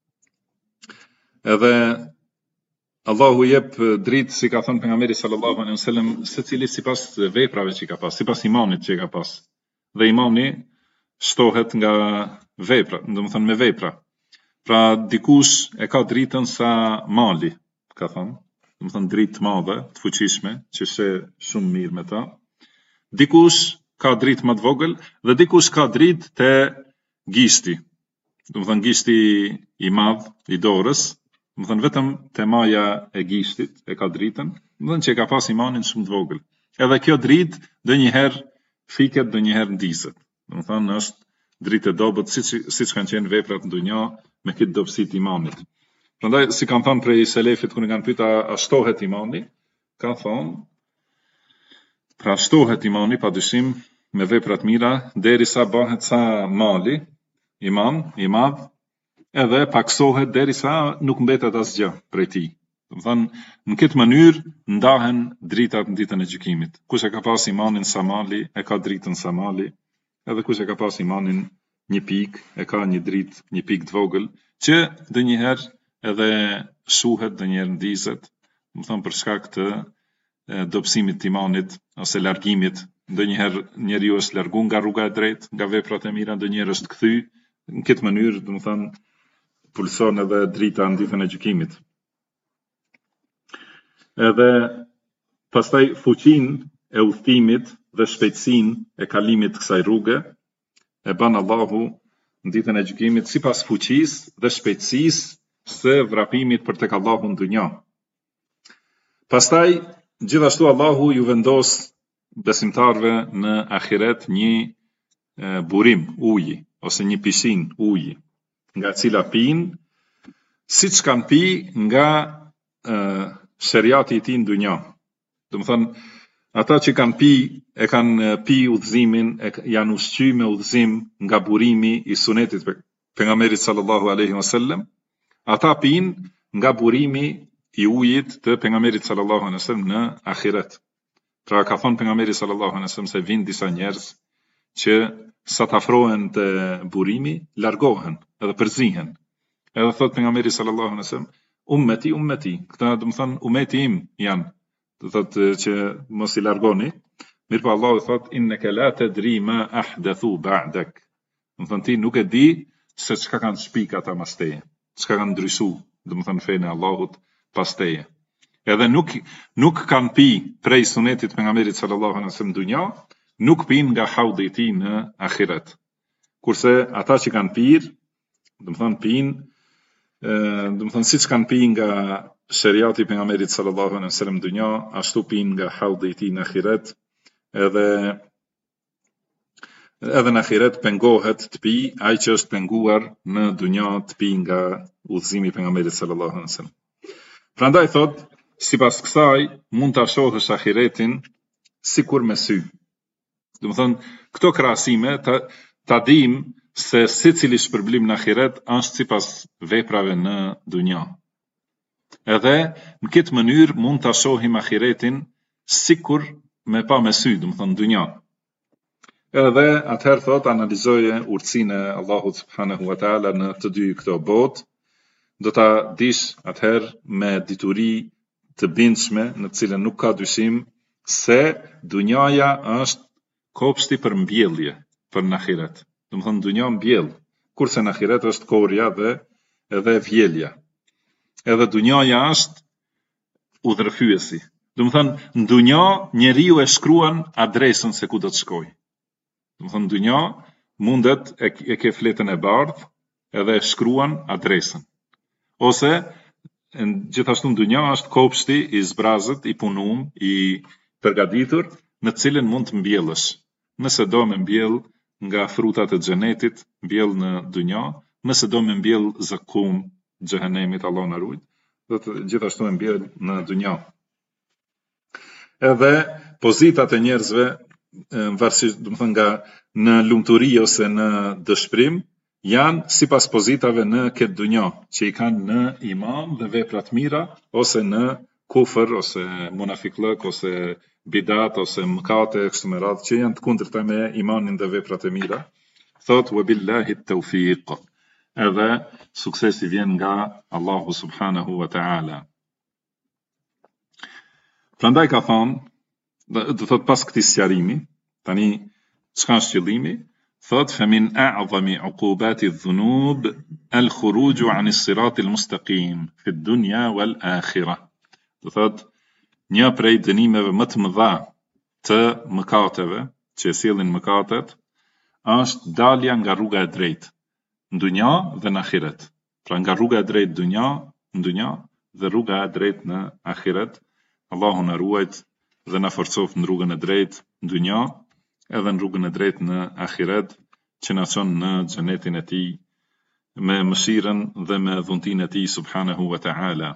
Edhe Allahu jep dritë, si ka thënë pejgamberi sallallahu alaihi wasallam, secili sipas veprave që ka pas, sipas imanit që ka pas. Dhe imani shtohet nga vepra, domethënë me vepra. Pra dikush e ka dritën sa mali, ka thënë, domethënë dritë të madhe, të fuqishme, që sheh shumë mirë me ta. Dikush ka dritë më të vogël dhe dikush ka dritë te gishti. Domethënë gishti i madh i dorës, domethënë vetëm te maja e gishtit e ka dritën, domethënë që e ka pas imanin shumë të vogël. Edhe kjo dritë ndonjëherë fiket, ndonjëherë ndiset. Domethënë është dritë e dobët, siç kanë qenë veprat në dunja me këtë dobësi të imanit. Prandaj si kanë thënë prej selefit kur i kanë pyetur a shtohet imani, ka thonë, pra shtohet imani padyshim me vepra të mira derisa bëhet sa mali, iman i madh, edhe paksohet derisa nuk mbetet asgjë prej tij. Do të thënë, në këtë mënyrë ndahen dritat në ditën e gjykimit. Kush e ka pas imanin samali, e ka dritën samali, edhe kush e ka pas imanin një pikë, e ka një dritë, një pikë të vogël, që ndonjëherë edhe shuhet, ndonjëherë ndizet, do të thënë për shkak të dobësimit të imanit ose largimit. Ndonjëherë njeriu është larguar nga rruga e drejtë, nga veprat e mira, ndonjëherë është kthy. Në këtë mënyrë, do të thënë, pulson edhe drita në ditën e gjykimit. Edhe pastaj fuqinë e udhëtimit dhe shpejtësinë e kalimit të kësaj rruge e ban Allahu në ditën e gjykimit sipas fuqisë dhe shpejtësisë së vrapimit për tek Allahu në dunjë. Pastaj gjithashtu Allahu ju vendos besimtarve në ahiret një burim uji ose një pishin uji, nga cila pinë siç kanë pi nga sheriati i tij në dunjë. Do të thënë, ata që kanë pi, e kanë pi udhëzimin, janë ushqyer me udhëzim nga burimi i sunetit pejgamberit sallallahu alaihi wasallam, ata pinë nga burimi i ujit të pejgamberit sallallahu alaihi wasallam në ahiret. Pra ka thonë pejgamberi sallallahu alaihi wasallam se vinë disa njerëz që sa të afrohen të burimi, largohen edhe përzihen. Edhe thot pejgamberi sallallahu alaihi wasallam, ummeti, këta do të thënë umeti im janë, do thotë që mos i largoni. Mirpo Allahu thot innaka la tadri ma ahdathu ba'dak. Do të thënë ti nuk e di se çka kanë shpik ata mas teje, çka kanë ndryshuar, do të thënë fenë e Allahut pas teje. Edhe nuk kanë pi prej sunetit pejgamberit sallallahu alaihi wasallam dunja, nuk pinë nga haudhi i tij në ahiret. Kurse ata që kanë pirë, do të thënë pinë, do të thënë siç kanë pi nga sheriati i pejgamberit sallallahu alaihi wasallam dunja, ashtu pinë nga haudhi i tij në ahiret, edhe në ahiret pengohet të pi ai që është penguar në dunja të pi nga udhëzimi i pejgamberit sallallahu alaihi wasallam. Prandaj thot, sipas kësaj mund ta shohësh ahiretin sikur me sy. Do të thënë, këto krahasime ta dim se secili shpërblim në ahiret është sipas veprave në dunja. Edhe në këtë mënyrë mund ta shohim ahiretin sikur me pa me sy, do të thënë dunja. Edhe atëherë thot analizoje urtësinë e Allahut subhanahu wa taala në të dy këto botë, do ta dish atëherë me dituri të bindshme në të cilën nuk ka dyshim se dunjaja është kopshti për mbjellje për në ahiret. Do të thënë dunja mbjell, kurse në ahiret është korja dhe edhe vjelja. Edhe dunjaja është udhërfyesi. Do të thënë në dunja njeriu e shkruan adresën se ku do të shkojë. Do të thënë dunja mundet e ke fletën e bardhë edhe e shkruan adresën. Ose gjithashtu në dunja është kopshti i zbrazët, i punum, i përgatitur, në cilën mund të mbjellësh. Nëse do me mbjell nga frutat e xhenetit, mbjell në dunja, nëse do me mbjell zakum xhehenemit, Allah na ruaj, do të gjithashtu e mbjell në dunja. Edhe pozitat e njerëzve, varësisht, do të thënë, nga në lumturi ose në dëshpërim, janë sipas pozitave në këtë dunja, që i kanë në iman dhe veprat mira, ose në kufër, ose munafiklëk, ose bidat, ose mëkate, kështu me radhë, që janë të kundërta me imanin dhe veprat e mira. Thot, wa billahi tawfiq. Edhe suksesi vjen nga Allahu subhanahu wa ta'ala. Prandaj ka thonë, do thot pas këtij sqarimi, tani çka është qëllimi? Thot, فمن أعظم عقوبات الذنوب الخروج عن الصراط المستقيم في الدنيا والآخرة. Do thot, një prej dënimeve më të mëdha të mëkateve, që sjellin mëkatet, është dalja nga rruga e drejtë, në dunja dhe në ahiret. Pra nga rruga e drejtë në dunja dhe rruga e drejtë në ahiret. Allahu na ruajt dhe na forcoft në rrugën e drejtë në dunja, edhe në rrugën e drejtë në ahiret, që na çon në xhenetin e tij me mëshirën dhe me dhuntinë e tij subhanahu wa ta'ala.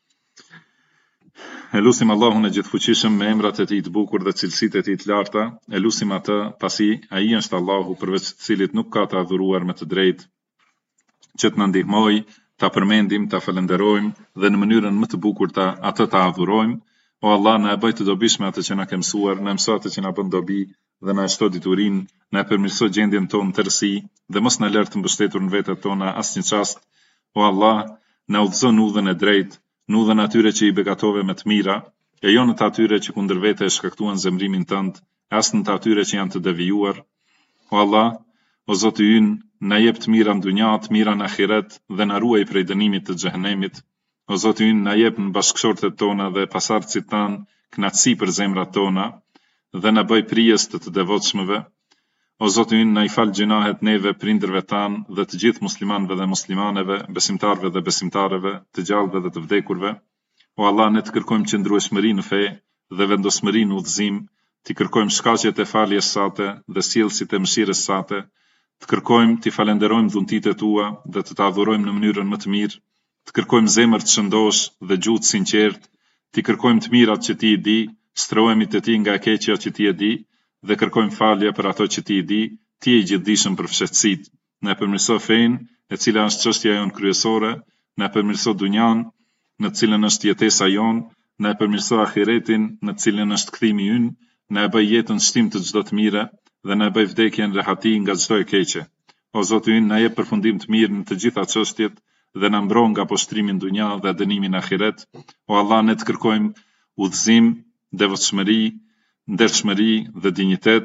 E lusim Allahun e gjithfuqishëm me emrat e tij të bukur dhe cilësitë e tij të larta, e lusim atë pasi ai është Allahu përveç të cilit nuk ka të adhuruar me të drejtë, që të na ndihmoj ta përmendim, ta falenderojmë dhe në mënyrën më të bukur atë ta adhurojmë. O Allah, na e bëj të dobishme atë që na ke mësuar, na mëso atë që na bën dobi dhe na shto diturinë, na e përmirëso gjendjen tonë tërësi dhe mos na lër të mbështetur në vetet tona asnjë çast. O Allah, na udhëzo në udhën e drejtë, në udhën atyre që i begatove me të mira, e jo në të atyre që kundër vete e shkaktuan zemrimin tënd, as në të atyre që janë të devijuar. O Allah, o Zoti ynë, na jep të mira në dunja, të mira në ahiret dhe na ruaj prej dënimit të xhehenemit. O Zoti ynë, na jep në bashkëshortet tona dhe pasardhësit tan kënaqësi për zemrat tona dhe na bëj prijes të devotshmëve. O Zoti ynë, na i fal gjunahet neve, prindërve tan dhe të gjithë muslimanëve dhe muslimaneve, besimtarëve dhe besimtareve, të gjallëve dhe të vdekurve. O Allah, ne të kërkojmë qëndrueshmëri në fe dhe vendosmëri në udhëzim, të kërkojmë shkaqjet e faljes sate dhe sjellësit e mëshirës sate, të kërkojmë të falenderojmë dhuntitë tua dhe të adhurojmë në mënyrën më të mirë, të kërkojmë zemër të shëndosh dhe gjuhë të sinqert, të kërkojmë të mirat që ti i di, strohemi te ti nga e keqja që ti e di dhe kërkojmë falje për ato që ti i di, ti je i gjithdijshëm për fshehtësitë. Na përmirëso fenë, e cila është çështja jon kryesore, na përmirëso dunjan, në të cilën është jetesa jon, na përmirëso ahiretin, në të cilën është kthimi ynë, na e bëj jetën shtim të çdo të mire dhe na e bëj vdekjen rehati nga çdo e keqe. O Zoti ynë, na jep përfundim të mirë në të gjitha çështjet dhe na mbron nga poshtrimi në dunja dhe dënimi në ahiret. O Allah, ne të kërkojmë udhëzim, devotshmëri, ndershmëri dhe dinjitet.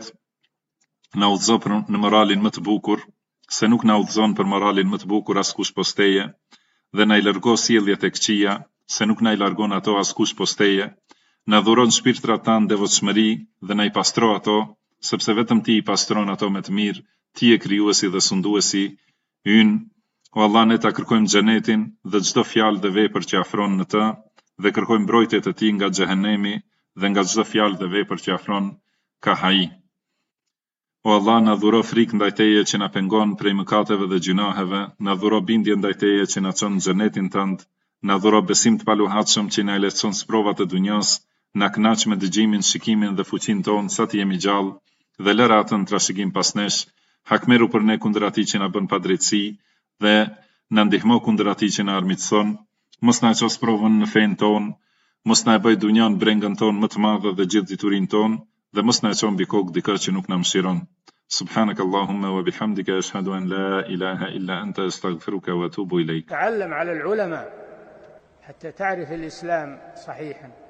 Na udhëzo në moralin më të bukur, se nuk na udhëzon për moralin më të bukur askush posteje, dhe na i largo sjelljet e këqija, se nuk na i largon ato askush posteje. Na dhuron shpirtrat tanë devotshmëri dhe na i pastro ato, sepse vetëm ti i pastron ato me të mirë, ti e krijuesi dhe sunduesi ynë. O Allah, ne ta kërkojmë xhenetin dhe çdo fjalë dhe vepër që afron në të, dhe kërkojmë mbrojtje të ti nga xhehenemi dhe nga çdo fjalë dhe vepër që afron ka haji. O Allah, na dhuro frikë ndaj teje që na pengon prej mëkateve dhe gjunaheve, na dhuro bindje ndaj teje që na çon në xhenetin tënd, na dhuro besim të paluhatshëm që na e lehtëson sprovat e dunjas, na kënaq me dëgjimin, shikimin dhe fuqinë tonë sa të jemi gjallë, dhe lëra atë në trashëgim pas nesh, hakmeru për ne kundër atij që na bën padrejtësi dhe na ndihmo kundër atij që na armiqson, mos na ços provën në fenë tonë, mos na e bëj dunjan brengën tonë më të madhe dhe gjithë diturinë tonë, dhe mos na çon mbi kokë dikë që nuk na mëshiron. سبحانك اللهم وبحمدك أشهد أن لا إله إلا أنت أستغفرك وأتوب إليك. تعلم على العلماء حتى تعرف الإسلام صحيحا.